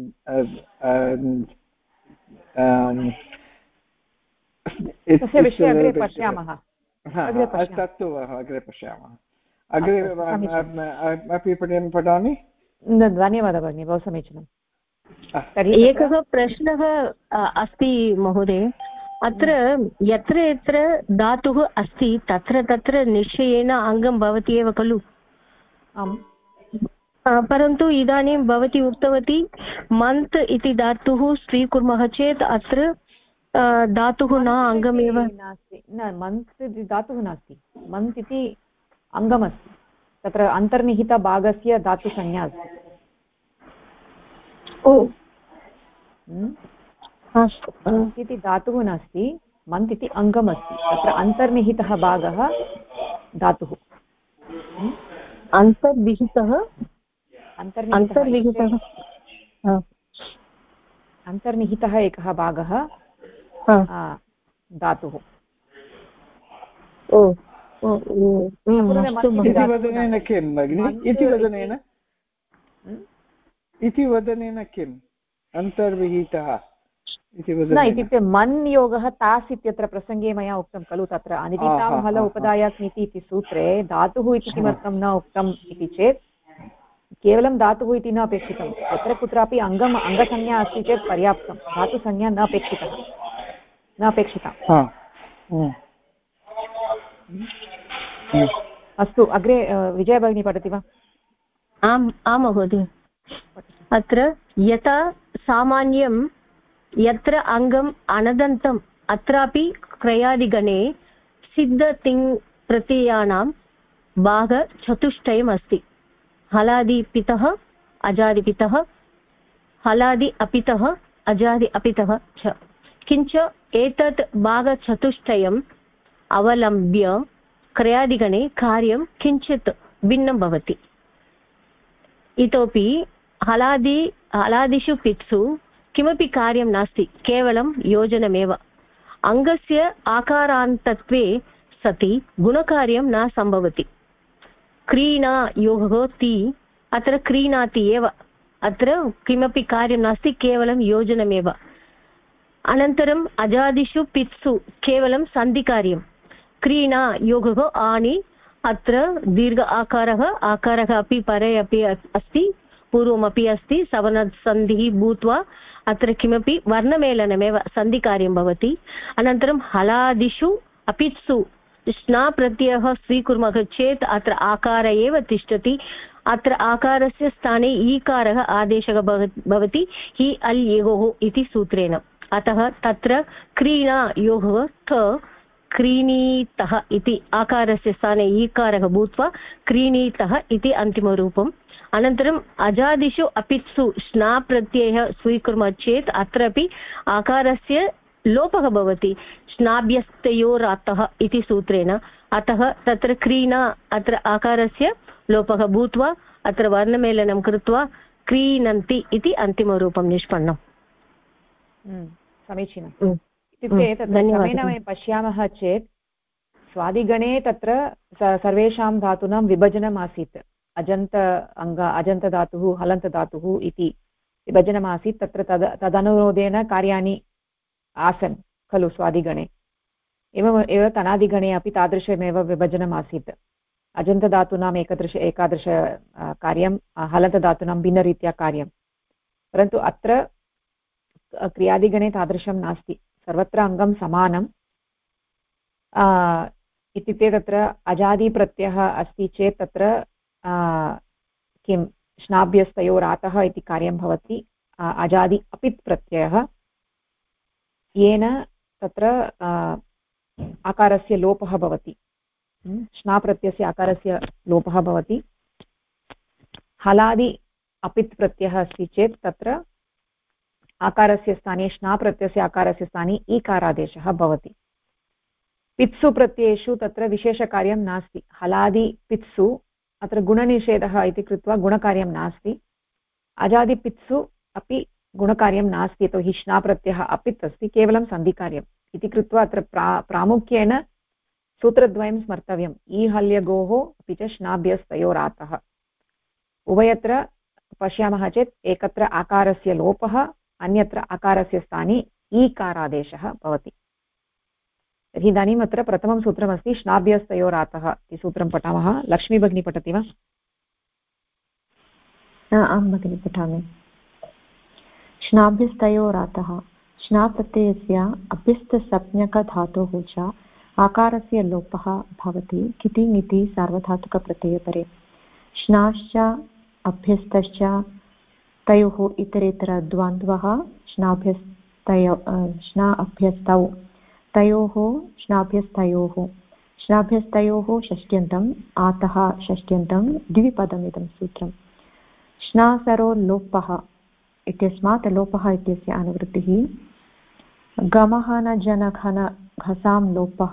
Speaker 2: तस्य विषये अग्रे पश्यामः।
Speaker 9: तत्तु अग्रे पश्यामः। अग्रे अपि पठामि।
Speaker 2: धन्यवादः भगिनी, बहु समीचीनं।
Speaker 8: एकः प्रश्नः अस्ति महोदय। अत्र यत्र यत्र धातुः अस्ति तत्र तत्र निश्चयेन अङ्गं भवति एव खलु?
Speaker 2: आम्।
Speaker 8: परन्तु इदानीं भवती उक्तवती मन्त् इति धातुः स्वीकुर्मः चेत् अत्र धातुः न अङ्गमेव
Speaker 2: नास्ति। न, मन्त् इति धातुः नास्ति, मन्त् इति अङ्गमस्ति। तत्र अन्तर्निहितभागस्य धातुसंज्ञा अस्ति।
Speaker 8: ओ
Speaker 2: मन्त् इति धातुः नास्ति, मन्त् इति अङ्गमस्ति। तत्र अन्तर्निहितः भागः धातुः। अन्तर्निहितः एकः भागः धातुः।
Speaker 9: इति वदनेन किम् अन्तर्विहितः
Speaker 2: न इत्युक्ते मन् योगः तास् इत्यत्र प्रसङ्गे मया उक्तं खलु। तत्र अनिदितां हल उपदायास्मिति इति सूत्रे धातुः इति किमर्थं न उक्तम् इति चेत् केवलं धातुः इति न अपेक्षितं। यत्र कुत्रापि अङ्गसंज्ञा अस्ति चेत् पर्याप्तं, धातुसंज्ञा न अपेक्षिता। अस्तु, अग्रे विजया भगिनी पठति वा?
Speaker 8: आम् महोदय। अत्र यथा सामान्यं यत्र अङ्गम् अनदन्तम् अत्रापि क्रयादिगणे सिद्धतिङ् प्रत्ययानां भागचतुष्टयम् अस्ति। हलादिपितः अजादिपितः, हलादि अपितः अजादि अपितः च। किञ्च एतत् भागचतुष्टयम् अवलम्ब्य क्रयादिगणे कार्यं किञ्चित् भिन्नं भवति। इतोपि हलादिषु पित्सु किमपि कार्यं नास्ति, केवलं योजनमेव। अङ्गस्य आकारान्तत्वे सति गुणकार्यं न सम्भवति। क्रीणा योगः ति, अत्र क्रीणाति एव, अत्र किमपि कार्यं नास्ति, केवलं योजनमेव। अनन्तरम् अजादिषु पित्सु केवलं सन्धिकार्यं। क्रीणा योगः आनि, अत्र दीर्घ आकारः अपि परे अपि अस्ति, पूर्वमपि अस्ति, सवर्णसन्धिः भूत्वा अत्र किमपि वर्णमेलनमेव सन्धिकार्यं भवति। अनन्तरं हलादिषु अपित्सु स्ना प्रत्ययः स्वीकुर्मः चेत् अत्र आकार एव तिष्ठति। अत्र आकारस्य स्थाने ईकारः आदेशः भवति हि अल् योः इति सूत्रेण। अतः तत्र क्रीणायोः थ क्रीणीतः इति आकारस्य स्थाने ईकारः भूत्वा क्रीणीतः इति अन्तिमरूपम्। अनन्तरम् अजादिषु अपित्सु स्ना प्रत्ययः स्वीकुर्मः चेत् अत्रापि आकारस्य लोपः भवति स्नाभ्यस्तयोरातः इति सूत्रेण। अतः तत्र क्रीणा अत्र आकारस्य लोपः भूत्वा अत्र वर्णमेलनं कृत्वा क्रीणन्ति इति अन्तिमरूपं निष्पन्नम्।
Speaker 2: समीचीनम्। इत्युक्ते तत्र क्रमेण वयं पश्यामः चेत् स्वादिगणे तत्र सर्वेषां धातूनां विभजनम् आसीत्। अजन्तधातुः हलन्तधातुः इति विभजनमासीत्। तत्र तदनुरोधेन कार्याणि आसन् खलु स्वादिगणे। एव तनादिगणे अपि तादृशमेव विभजनम् आसीत्। अजन्तधातूनाम् एकादश कार्यं, हलन्तधातूनां भिन्नरीत्या कार्यं। परन्तु अत्र क्रियादिगणे तादृशं नास्ति, सर्वत्र अङ्गं समानम्। इत्युक्ते तत्र अजादिप्रत्ययः अस्ति चेत् तत्र किं श्नाभ्यस्तयोरातः इति कार्यं भवति। अजादि अपित् प्रत्ययः येन तत्र आकारस्य लोपः भवति, श्नाप्रत्ययस्य आकारस्य लोपः भवति। हलादि अपित् प्रत्ययः अस्ति चेत् तत्र आकारस्य स्थाने श्नाप्रत्ययस्य आकारस्य स्थाने ईकारादेशः भवति। पित्सु प्रत्ययेषु तत्र विशेषकार्यं नास्ति। हलादि पित्सु अत्र गुणनिषेधः इति कृत्वा गुणकार्यं नास्ति। अजादिपित्सु अपि गुणकार्यं नास्ति, यतोहि श्नाप्रत्ययः अपित् अस्ति, केवलं सन्धिकार्यम् इति कृत्वा अत्र प्रामुख्येन सूत्रद्वयं स्मर्तव्यम्। ईहल्यगोः अपि च श्नाभ्यस्तयोरातः। उभयत्र पश्यामः चेत् एकत्र आकारस्य लोपः, अन्यत्र आकारस्य स्थाने ईकारादेशः भवति। तर्हि इदानीम् अत्र प्रथमं सूत्रमस्ति श्नाभ्यस्तयोरातः इति सूत्रं पठामः। लक्ष्मी भगिनी पठति वा?
Speaker 10: आं भगिनी पठामि। श्नाभ्यस्तयोरातः श्नाप्रत्ययस्य अभ्यस्तसंज्ञकधातोः च आकारस्य लोपः भवति किति इति सार्वधातुकप्रत्ययपरे। श्नाश्च अभ्यस्तश्च तयोः इतरेतरद्वन्द्वः श्ना अभ्यस्तौ तयोः श्नाभ्यस्तयोः श्नाभ्यस्तयोः षष्ट्यन्तम् आतः षष्ट्यन्तं द्विपदमिदं सूत्रम्। श्नासरो लोपः इत्यस्मात् लोपः इत्यस्य अनुवृत्तिः। गमहनजनघन घसां लोपः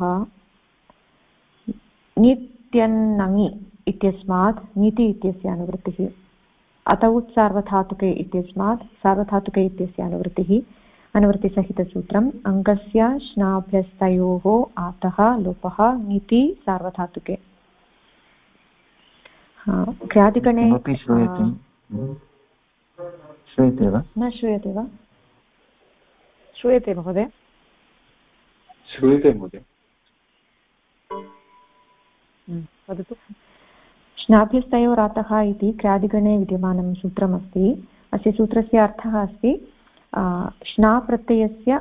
Speaker 10: नित्यन्नङि इत्यस्मात् नीति इत्यस्य अनुवृत्तिः। अतौत् सार्वधातुके इत्यस्मात् सार्वधातुके इत्यस्य अनुवृत्तिसहितसूत्रम्। अङ्गस्य श्नाभ्यस्तयोः आतः लोपः नीति सार्वधातुके। क्रियादिगणे
Speaker 6: श्रूयते वा?
Speaker 2: न श्रूयते वा? श्रूयते महोदय?
Speaker 9: श्रूयते महोदय।
Speaker 2: वदतु।
Speaker 10: श्नाभ्यस्तयोरातः इति क्रियादिगणे विद्यमानं सूत्रमस्ति। अस्य सूत्रस्य अर्थः अस्ति श्नाप्रत्ययस्य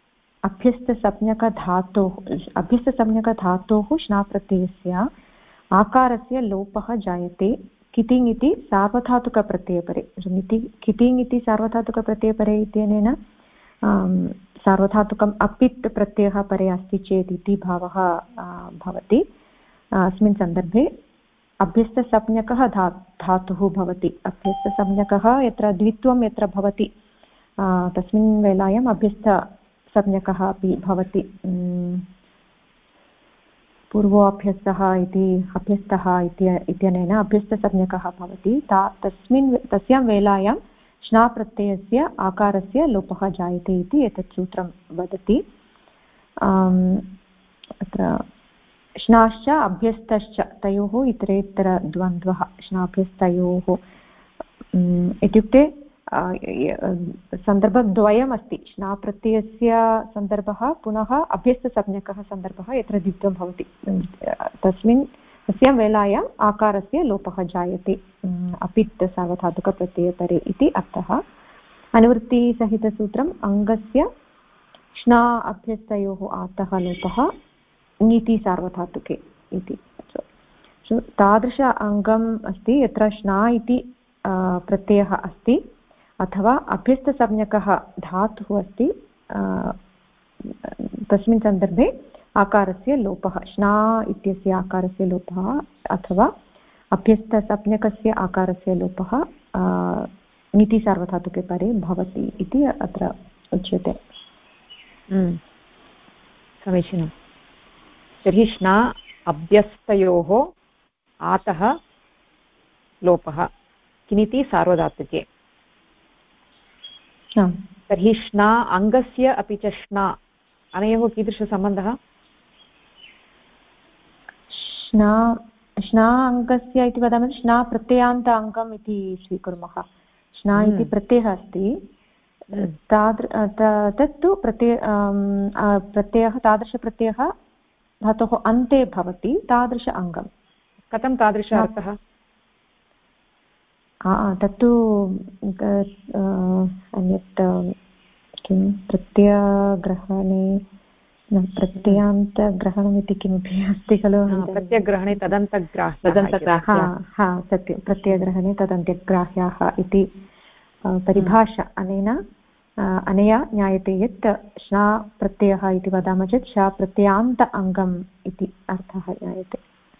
Speaker 10: अभ्यस्तसंज्ञकधातोः श्नाप्रत्ययस्य आकारस्य लोपः जायते कितिङ् इति सार्वधातुकप्रत्ययपरे। कितिङ् इति सार्वधातुकप्रत्ययपरे इत्यनेन सार्वधातुकम् अपित् प्रत्ययः परे अस्ति चेत् इति भावः भवति। अस्मिन् सन्दर्भे अभ्यस्तसंज्ञकः धातुः भवति। अभ्यस्तसंज्ञकः यत्र द्वित्वं यत्र भवति तस्मिन् वेलायाम् अभ्यस्तसंज्ञकः अपि भवति। पूर्वोऽभ्यस्तः इति अभ्यस्तः इत्यनेन अभ्यस्तसंज्ञकः भवति। तस्यां वेलायां श्नाप्रत्ययस्य आकारस्य लोपः जायते इति एतत् सूत्रं वदति। अत्र श्नाश्च अभ्यस्तश्च तयोः इतरेतरद्वन्द्वः श्नाभ्यस्तयोः इत्युक्ते सन्दर्भद्वयमस्ति। श्नाप्रत्ययस्य सन्दर्भः पुनः अभ्यस्तसंज्ञकः सन्दर्भः यत्र द्वित्वं भवति। तस्मिन् तस्यां वेलायाम् आकारस्य लोपः जायते अपित् सार्वधातुकप्रत्ययपरे इति अर्थः। अनुवृत्तिसहितसूत्रम् अङ्गस्य श्ना अभ्यस्तयोः आतः लोपः ङिति सार्वधातुके इति। तादृश अङ्गम् अस्ति यत्र श्ना इति प्रत्ययः अस्ति अथवा अभ्यस्तसंज्ञकः धातुः अस्ति, तस्मिन् सन्दर्भे आकारस्य लोपः, श्ना इत्यस्य आकारस्य लोपः अथवा अभ्यस्तसंज्ञकस्य आकारस्य लोपः ङिति सार्वधातुके परे भवति इति अत्र उच्यते।
Speaker 2: समीचीनं। तर्हि श्ना अभ्यस्तयोः आतः लोपः किमिति सार्वधातुके। तर्हि श्ना अङ्गस्य अपि च श्ना अनयोः कीदृशसम्बन्धः?
Speaker 10: श्ना अङ्गस्य इति वदामः, श्ना प्रत्ययान्त अङ्गम् इति स्वीकुर्मः। श्ना इति प्रत्ययः अस्ति, तत्तु प्रत्ययः तादृशप्रत्ययः धातोः अन्ते भवति, तादृश अङ्गं।
Speaker 2: कथं तादृश अर्थः?
Speaker 10: तत्तु अन्यत् किं प्रत्ययग्रहणे प्रत्ययान्तग्रहणमिति किमपि अस्ति खलु?
Speaker 2: प्रत्ययग्रहणे
Speaker 10: तदन्तग्राह्याः, सत्यं, प्रत्ययग्रहणे तदन्त्यग्राह्याः इति परिभाषा अनया ज्ञायते यत् श्ना प्रत्ययः इति वदामः चेत् शा प्रत्ययान्त अङ्गम् इति अर्थः ज्ञायते।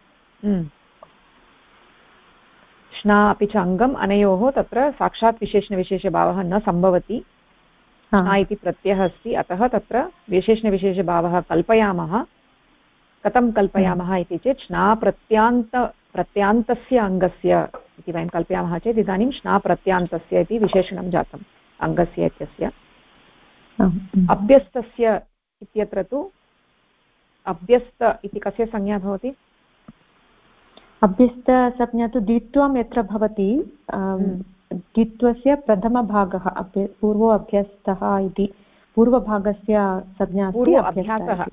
Speaker 2: श्ना अपि च अङ्गम् अनयोः तत्र साक्षात् विशेषणविशेषभावः न सम्भवति। श्ना इति प्रत्ययः अस्ति, अतः तत्र विशेषणविशेषभावः कल्पयामः। कथं कल्पयामः इति चेत् श्ना प्रत्यान्तस्य अङ्गस्य इति वयं कल्पयामः चेत् इदानीं श्ना प्रत्यान्तस्य इति विशेषणं जातम् अङ्गस्य इत्यस्य। अभ्यस्तस्य इत्यत्र तु अभ्यस्त इति कस्य संज्ञा भवति?
Speaker 10: अभ्यस्तसंज्ञा तु द्वित्वं यत्र भवति, द्वित्वस्य प्रथमभागः पूर्वो अभ्यस्तः इति पूर्वभागस्य संज्ञा अस्ति।
Speaker 2: पूर्वाभ्यासः,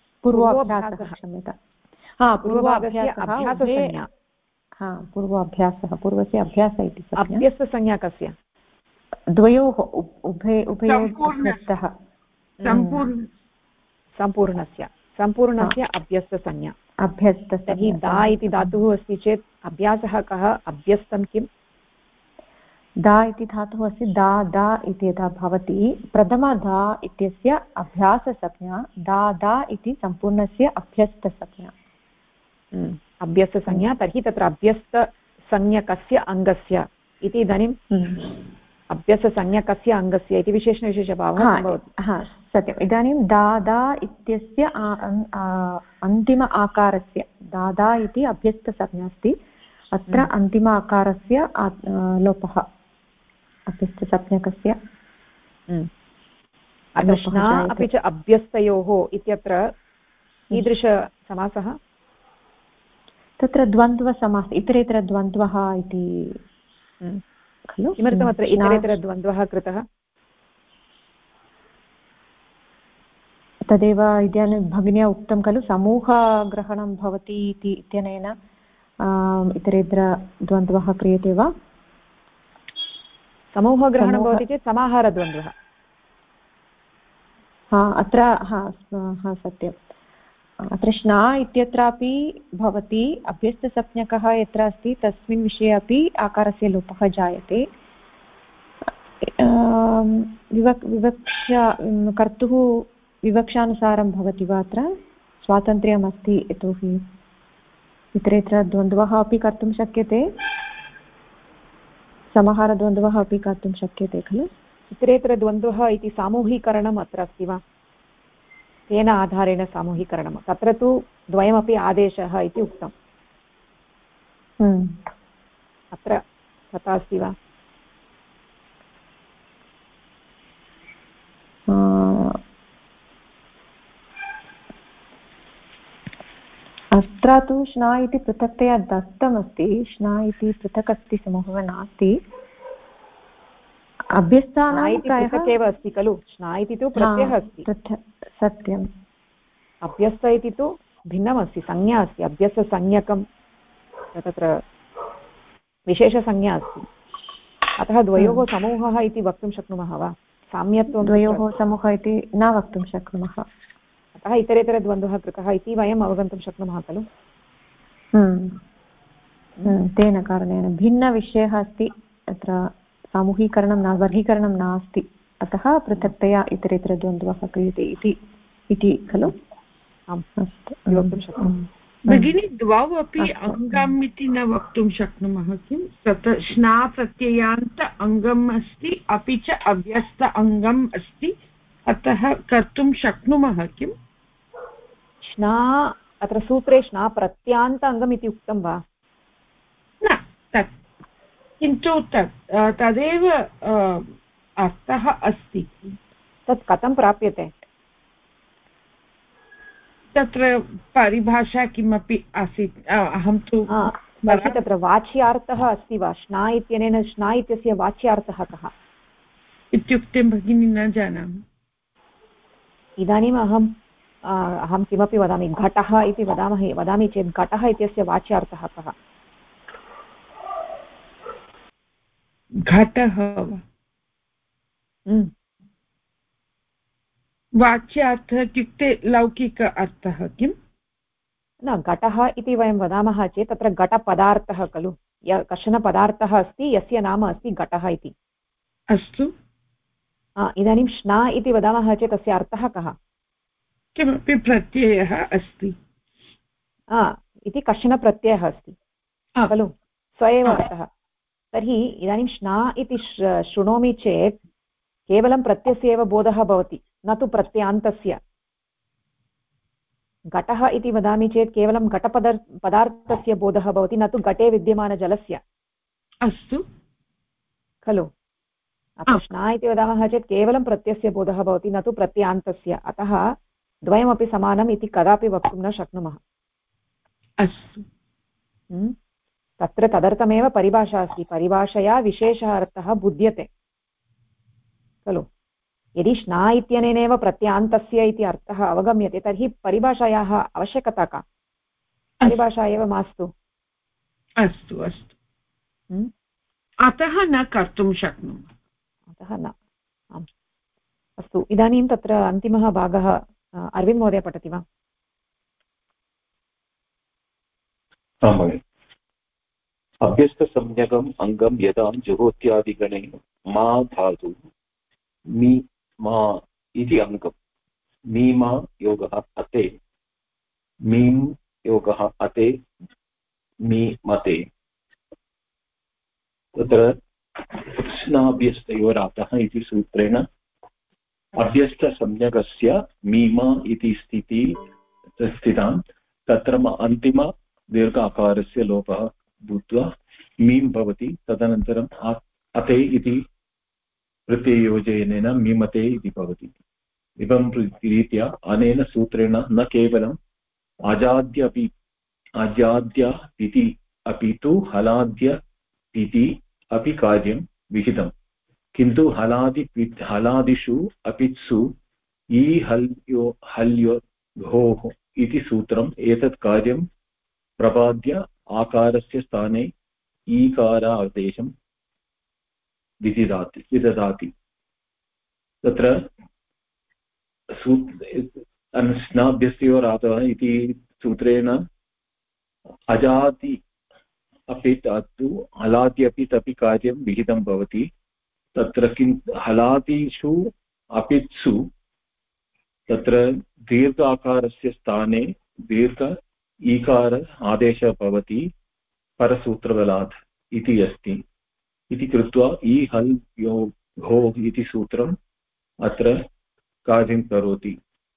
Speaker 10: क्षम्यतां, पूर्वाभ्यासः, पूर्वस्य अभ्यास इति।
Speaker 2: अभ्यस्तसंज्ञा कस्य?
Speaker 10: द्वयोः, उभयोः
Speaker 2: सम्पूर्णस्य अभ्यस्तसंज्ञा।
Speaker 10: तर्हि
Speaker 2: दा इति धातुः अस्ति चेत् अभ्यासः कः? अभ्यस्तं किम्?
Speaker 10: दा इति धातुः अस्ति, दा इति यदा भवति प्रथम दा इत्यस्य अभ्याससंज्ञा, दा इति सम्पूर्णस्य अभ्यस्तसंज्ञा।
Speaker 2: अभ्यस्तसंज्ञा, तर्हि तत्र अभ्यस्तसंज्ञकस्य अङ्गस्य इति इदानीम् अभ्यस्तसंज्ञकस्य अङ्गस्य इति विशेषणविशेषभावः भवति।
Speaker 10: सत्यम्। इदानीं दा इत्यस्य अन्तिम आकारस्य, दा इति अभ्यस्तसंज्ञा अस्ति, अत्र अन्तिम आकारस्य लोपः अभ्यस्तसंज्ञकस्य।
Speaker 2: श्ना अपि च अभ्यस्तयोः इत्यत्र कीदृशसमासः?
Speaker 10: तत्र द्वन्द्वसमासः, इतरेतरद्वन्द्वः इति खलु?
Speaker 2: किमर्थमत्र इतरेतरद्वन्द्वः कृतः?
Speaker 10: तदेव इदानीं भगिन्या उक्तं खलु, समूहग्रहणं भवति इति इत्यनेन इतरेतरद्वन्द्वः क्रियते वा?
Speaker 2: समूहग्रहणं भवति चेत् समाहारद्वन्द्वः।
Speaker 10: अत्र सत्यम्। अत्र श्ना इत्यत्रापि भवति, अभ्यस्तसंज्ञकः यत्र अस्ति तस्मिन् विषये अपि आकारस्य लोपः जायते। कर्तुः विवक्षानुसारं भवति वा? अत्र स्वातन्त्र्यमस्ति, यतोहि इतरेतरद्वन्द्वः अपि कर्तुं शक्यते, समाहारद्वन्द्वः अपि कर्तुं शक्यते खलु?
Speaker 2: इतरेतरद्वन्द्वः इति सामूहीकरणम् अत्र अस्ति वा? तेन आधारेण सामूहीकरणं, तत्र तु द्वयमपि आदेशः इति उक्तम्। अत्र तथा अस्ति वा?
Speaker 10: अत्र तु श्ना इति पृथक्तया दत्तमस्ति, श्ना इति पृथक् अस्ति, समूहः नास्ति। अभ्यस्तानां
Speaker 2: पृथक् एव अस्ति खलु? श्ना इति तु प्रत्ययः अस्ति।
Speaker 10: सत्यम्।
Speaker 2: अभ्यस्त इति तु भिन्नमस्ति, संज्ञा अस्ति, अभ्यस्तसंज्ञकम् तत्र विशेषसंज्ञा अस्ति अतः द्वयोः समूहः इति वक्तुं शक्नुमः वा साम्यत्वं
Speaker 10: द्वयोः समूहः इति न वक्तुं शक्नुमः
Speaker 2: अतः इतरेतरद्वन्द्वः कृतः इति वयम् अवगन्तुं शक्नुमः खलु
Speaker 10: तेन कारणेन भिन्नविषयः अस्ति तत्र सामूहीकरणं न वर्गीकरणं नास्ति अतः पृथक्तया इतरेतरद्वन्द्वः क्रियते इति खलु
Speaker 2: आम् अस्तु वक्तुं शक्नुमः
Speaker 4: भगिनी द्वौ अपि अङ्गम् इति न वक्तुं शक्नुमः किं तत् श्ना प्रत्ययान्त अङ्गम् अस्ति अपि च अव्यस्त अङ्गम् अस्ति अतः कर्तुं शक्नुमः किम्
Speaker 2: श्ना अत्र सूत्रे श्ना प्रत्यान्त अङ्गम् इति उक्तं वा
Speaker 4: न तत् किन्तु तदेव अर्थः अस्ति
Speaker 2: तत् कथं प्राप्यते
Speaker 4: तत्र परिभाषा किमपि आसीत् अहं तु
Speaker 2: तत्र वाच्यार्थः अस्ति वा श्ना इत्यनेन श्ना इत्यस्य वाच्यार्थः कः
Speaker 4: इत्युक्ते भगिनी न जानामि
Speaker 2: इदानीम् अहं किमपि वदामि घटः इति वदामि चेत् घटः इत्यस्य वाच्यार्थः कः
Speaker 4: घटः वाच्यार्थः इत्युक्ते लौकिक अर्थः किम्
Speaker 2: न घटः इति वयं वदामः चेत् तत्र घटपदार्थः खलु कश्चन पदार्थः अस्ति यस्य नाम अस्ति घटः इति
Speaker 4: अस्तु
Speaker 2: इदानीं श्ना इति वदामः चेत् तस्य अर्थः कः
Speaker 4: किमपि प्रत्ययः अस्ति
Speaker 2: इति कश्चन प्रत्ययः अस्ति खलु स एव अर्थः तर्हि इदानीं श्ना इति शृणोमि चेत् केवलं प्रत्ययस्य एव बोधः भवति न तु प्रत्ययान्तस्य घटः इति वदामि चेत् केवलं घटपदार्थस्य बोधः भवति न तु घटे विद्यमानजलस्य
Speaker 4: अस्तु
Speaker 2: खलु अतः श्ना इति वदामः चेत् केवलं प्रत्ययस्य बोधः भवति न तु प्रत्ययान्तस्य अतः द्वयमपि समानम् इति कदापि वक्तुं न शक्नुमः
Speaker 4: अस्तु
Speaker 2: तत्र तदर्थमेव परिभाषा अस्ति परिभाषया विशेषः अर्थः बुध्यते खलु यदि श्ना इत्यनेनैव प्रत्यान्तस्य इति अर्थः अवगम्यते तर्हि परिभाषायाः आवश्यकता का परिभाषा एव मास्तु
Speaker 4: अस्तु अस्तु अतः न कर्तुं शक्नुमः
Speaker 2: अतः न आम् अस्तु इदानीं तत्र अन्तिमः भागः अरविन्द महोदय पठति वा
Speaker 11: अभ्यस्तसंज्ञकम् अङ्गं यदा जुहोत्यादिगणे मा धातु मी मा इति अङ्गं मीमा योगः अते मीं योगः अते मी मते तत्र स्नाभ्यस्तयोरातः इति सूत्रेण अभ्यस्तसंज्ञकस्य मीमा इति स्थितां तत्र अन्तिम दीर्घ आकारस्य लोपः भूत्वा मीं भवति तदनन्तरम् अते इति प्रत्ययोजनेन मीमते इति भवति एवं रीत्या अनेन सूत्रेण न केवलम् अजाद्य इति अपि तु हलाद्य इति अपि कार्यं विहितं किन्तु हलादिषु अपित्सु हल्योः इति सूत्रम् एतत् कार्यं प्रपाद्य आकारस्य स्थाने ईकारादेशं विददाति तत्र स्नाभ्यस्तयोरातः इति सूत्रेण अजादि अपि तु हलादि अपि तपि कार्यं विहितं भवति तत्र किं हलादिषु अपित्सु तत्र दीर्घ आकारस्य स्थाने दीर्घ ईकार आदेशः भवति परसूत्रबलात् इति अस्ति इति कृत्वा ई हल् यो हो इति सूत्रम् अत्र कार्यं करोति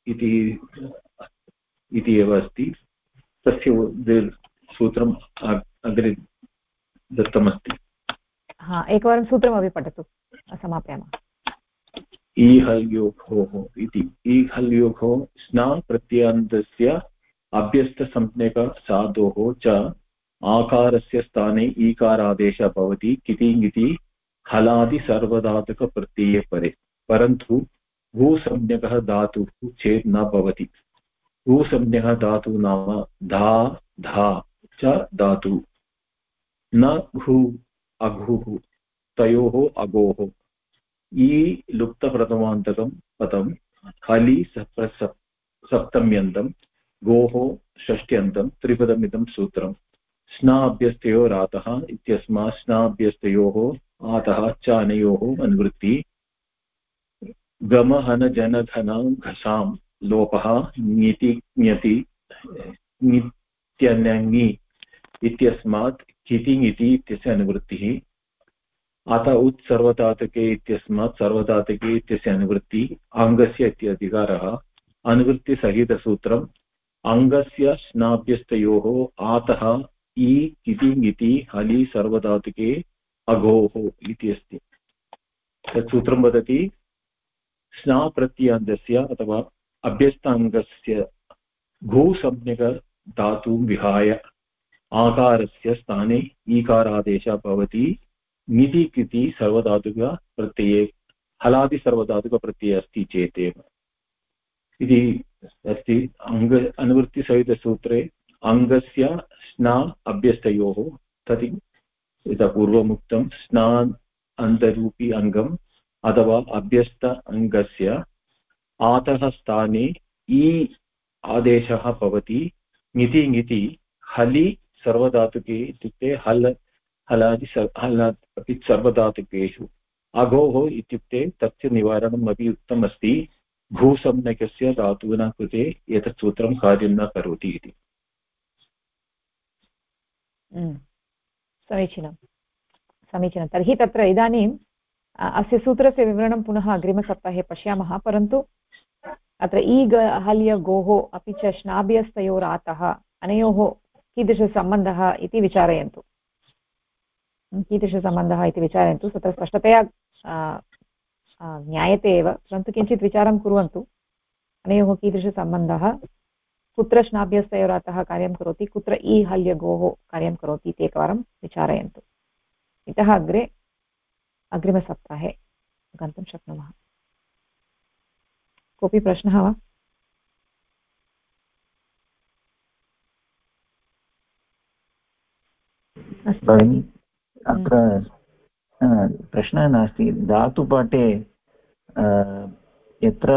Speaker 11: इति एव अस्ति तस्य सूत्रम् अग्रे दत्तमस्ति
Speaker 2: एकवारं सूत्रमपि पठतु समापयामः
Speaker 11: ई हल् यो हो इति ई हल् यो हो स्ना प्रत्ययान्तस्य अभ्यस्तसंज्ञक साधोः च आकारस्य स्थाने ईकारादेशः भवति किति हलादि सर्वधातुकप्रत्यये परे परन्तु भूसंज्ञकः धातुः चेत् न भवति भूसंज्ञकः धातुः नाम धा धा च धातुः न घु अघुः तयोः अगोः ई लुप्तप्रथमान्तकं पदं हलि सप्तम्यन्तं गोः षष्ट्यन्तं त्रिपदमिदं सूत्रम् स्नाभ्यस्तयोरातः इत्यस्मात् स्नाभ्यस्तयोः आतः च अनयोः अनुवृत्ति गमहनजनघनां घसां लोपः ङिति ङति ङित्यनङि इत्यस्मात् कितिङिति इत्यस्य अनुवृत्तिः अत उत् सर्वधातुके इत्यस्मात् सर्वधातुके इत्यस्य अनुवृत्तिः अङ्गस्य इत्यधिकारः अनुवृत्तिसहितसूत्रम् अङ्गस्य स्नाभ्यस्तयोः आतः इ कितिङिति हलि सर्वधातुके अघोः इति अस्ति। तत् सूत्रं वदति स्ना प्रत्ययान्तस्य अथवा अभ्यस्ताङ्गस्य घुसंज्ञकधातुं विहाय आकारस्य स्थाने ईकारादेशः भवति निधि कृति सर्वधातुकप्रत्यये हलादिसर्वधातुकप्रत्यये अस्ति चेदेव इति अस्ति। अनुवृत्तिसहितसूत्रे अङ्गस्य स्ना अभ्यस्तयोः तत् यथा पूर्वमुक्तं स्ना अन्तरूपी अङ्गम् अथवा अभ्यस्त अङ्गस्य आतः स्थाने ई आदेशः भवति ङिति ङिति हलि सर्वधातुके इत्युक्ते हलादि अपि सर्वधातुकेषु अघोः इत्युक्ते तस्य निवारणम् अपि उक्तम् अस्ति भूसंज्ञकस्य धातूनां कृते एतत् सूत्रं कार्यं न करोति इति।
Speaker 2: समीचीनं समीचीनं। तर्हि तत्र इदानीम् अस्य सूत्रस्य विवरणं पुनः अग्रिमसप्ताहे पश्यामः, परन्तु अत्र ईग हल्य गोः अपि च श्नाभ्यस्तयोरातः अनयोः कीदृशसम्बन्धः इति विचारयन्तु। कीदृशसम्बन्धः इति विचारयन्तु। तत्र स्पष्टतया ज्ञायते एव, परन्तु किञ्चित् विचारं कुर्वन्तु। अनयोः कीदृशसम्बन्धः, कुत्र श्नाभ्यस्तयोरातः कार्यं करोति, कुत्र ई हल्यगोः कार्यं करोति इति एकवारं विचारयन्तु। इतः अग्रे अग्रिमसप्ताहे गन्तुं शक्नुमः। कोऽपि प्रश्नः वा?
Speaker 6: अत्र प्रश्नः नास्ति। धातुपाठे यत्र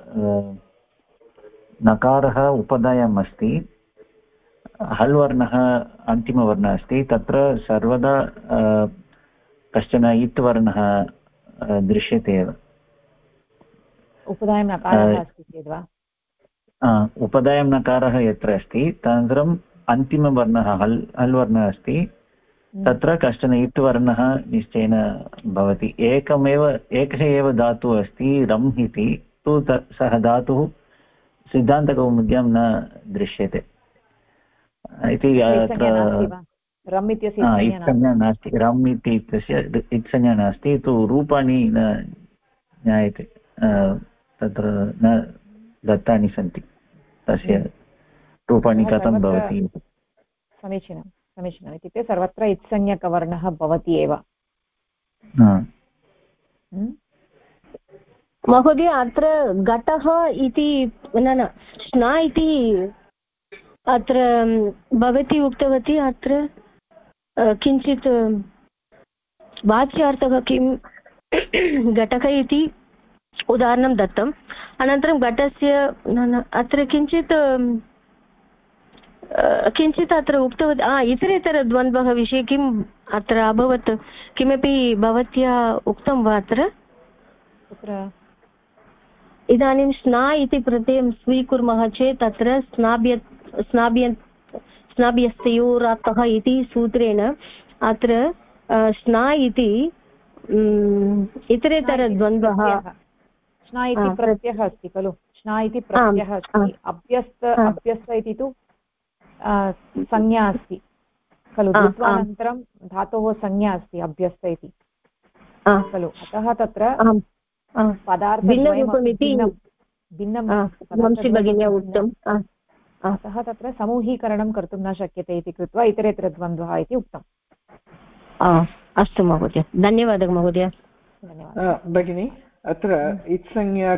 Speaker 6: नकारः उपधायम् अस्ति, हल् वर्णः अन्तिमवर्णः अस्ति, तत्र सर्वदा कश्चन इत् वर्णः दृश्यते एव।
Speaker 2: उपधायं नकारः अस्ति चेत् वा?
Speaker 6: उपधायं नकारः यत्र अस्ति तदनन्तरम् अन्तिमवर्णः हल् वर्णः अस्ति, तत्र कश्चन इत् वर्णः निश्चयेन भवति। एकः एव धातुः अस्ति रम् इति, तु सः धातुः सिद्धान्तकौमुद्यां न दृश्यते इति अत्र इत्संज्ञा नास्ति। रम् इति इत्यस्य इत्संज्ञा नास्ति, तु रूपाणि न ज्ञायते, तत्र न दत्तानि सन्ति तस्य रूपाणि कथं भवति।
Speaker 2: समीचीनं समीचीनम्। इत्युक्ते सर्वत्र इत्संज्ञकवर्णः भवति एव।
Speaker 8: महोदय अत्र घटः इति न स्ना इति अत्र भवती उक्तवती, अत्र किञ्चित् वाच्यार्थः किं घटः इति उदाहरणं दत्तम्, अनन्तरं घटस्य अत्र किञ्चित् अत्र उक्तवती इतरेतरद्वन्द्वः विषये किम् अत्र अभवत्, किमपि भवत्या उक्तं वा? अत्र इदानीं स्ना इति प्रत्ययं स्वीकुर्मः चेत् तत्र स्नाभ्यस्तयोरातः इति सूत्रेण अत्र स्ना इति इतरेतरद्वन्द्वः,
Speaker 2: स्ना इति प्रत्ययः अस्ति खलु, स्ना इति प्रत्ययः अस्ति। अभ्यस्त इति तु संज्ञा अस्ति खलु, द्वित्वानन्तरं धातोः संज्ञा अस्ति अभ्यस्त इति खलु। अतः तत्र पदार्थद्वयमपि भिन्नं, अतः तत्र समूहीकरणं कर्तुं न शक्यते इति कृत्वा इतरेतरद्वन्द्वः इति उक्तम्।
Speaker 8: अस्तु महोदय, धन्यवादः महोदय।
Speaker 9: भगिनी, अत्र इत्संज्ञा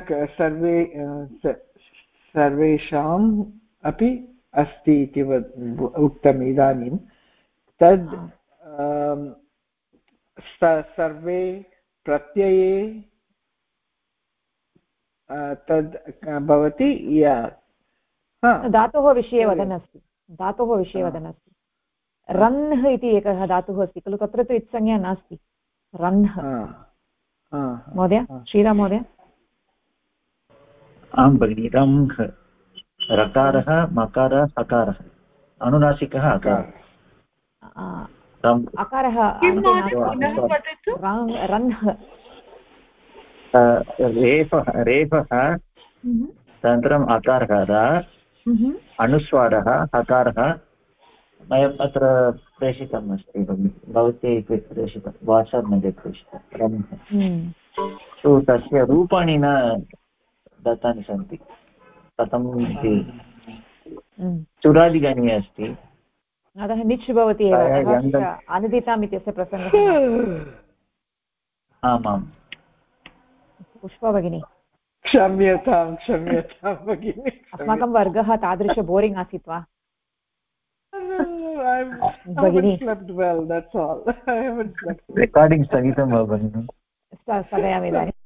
Speaker 9: सर्वेषाम् अपि अस्ति इति उक्तम्। इदानीं तद् सर्वे प्रत्यये तद् भवति
Speaker 2: धातोः विषये वदन् अस्ति धातोः विषये वदन् अस्ति रन्ः इति एकः धातुः अस्ति खलु तत्र तु इत्संज्ञा नास्ति रन्ः महोदय श्रीराम महोदय
Speaker 6: आं भगिनि रंह् रकारः मकारः हकारः अनुनासिकः अकारः
Speaker 2: अकारः रन्ः
Speaker 6: रेफः तदनन्तरम् अकारः अनुस्वारः हकारः वयम् अत्र प्रेषितम् अस्ति भवती प्रेषितं वाट्साप् मध्ये प्रेषितं तु तस्य रूपाणि न दत्तानि सन्ति कथम् इति चुरादिगणे अस्ति
Speaker 2: अतः निच् भवति एव अनुदिताम् इत्यस्य प्रसङ्गः
Speaker 6: आमाम्
Speaker 2: पुष्पा भगिनी
Speaker 9: क्षम्यतां भगिनि
Speaker 2: अस्माकं वर्गः तादृश बोरिङ्ग् आसीत् वा भगिनी
Speaker 6: रेकार्डिङ्ग् स्थगितं वा भगिनि
Speaker 2: स्थगयामि इदानीम्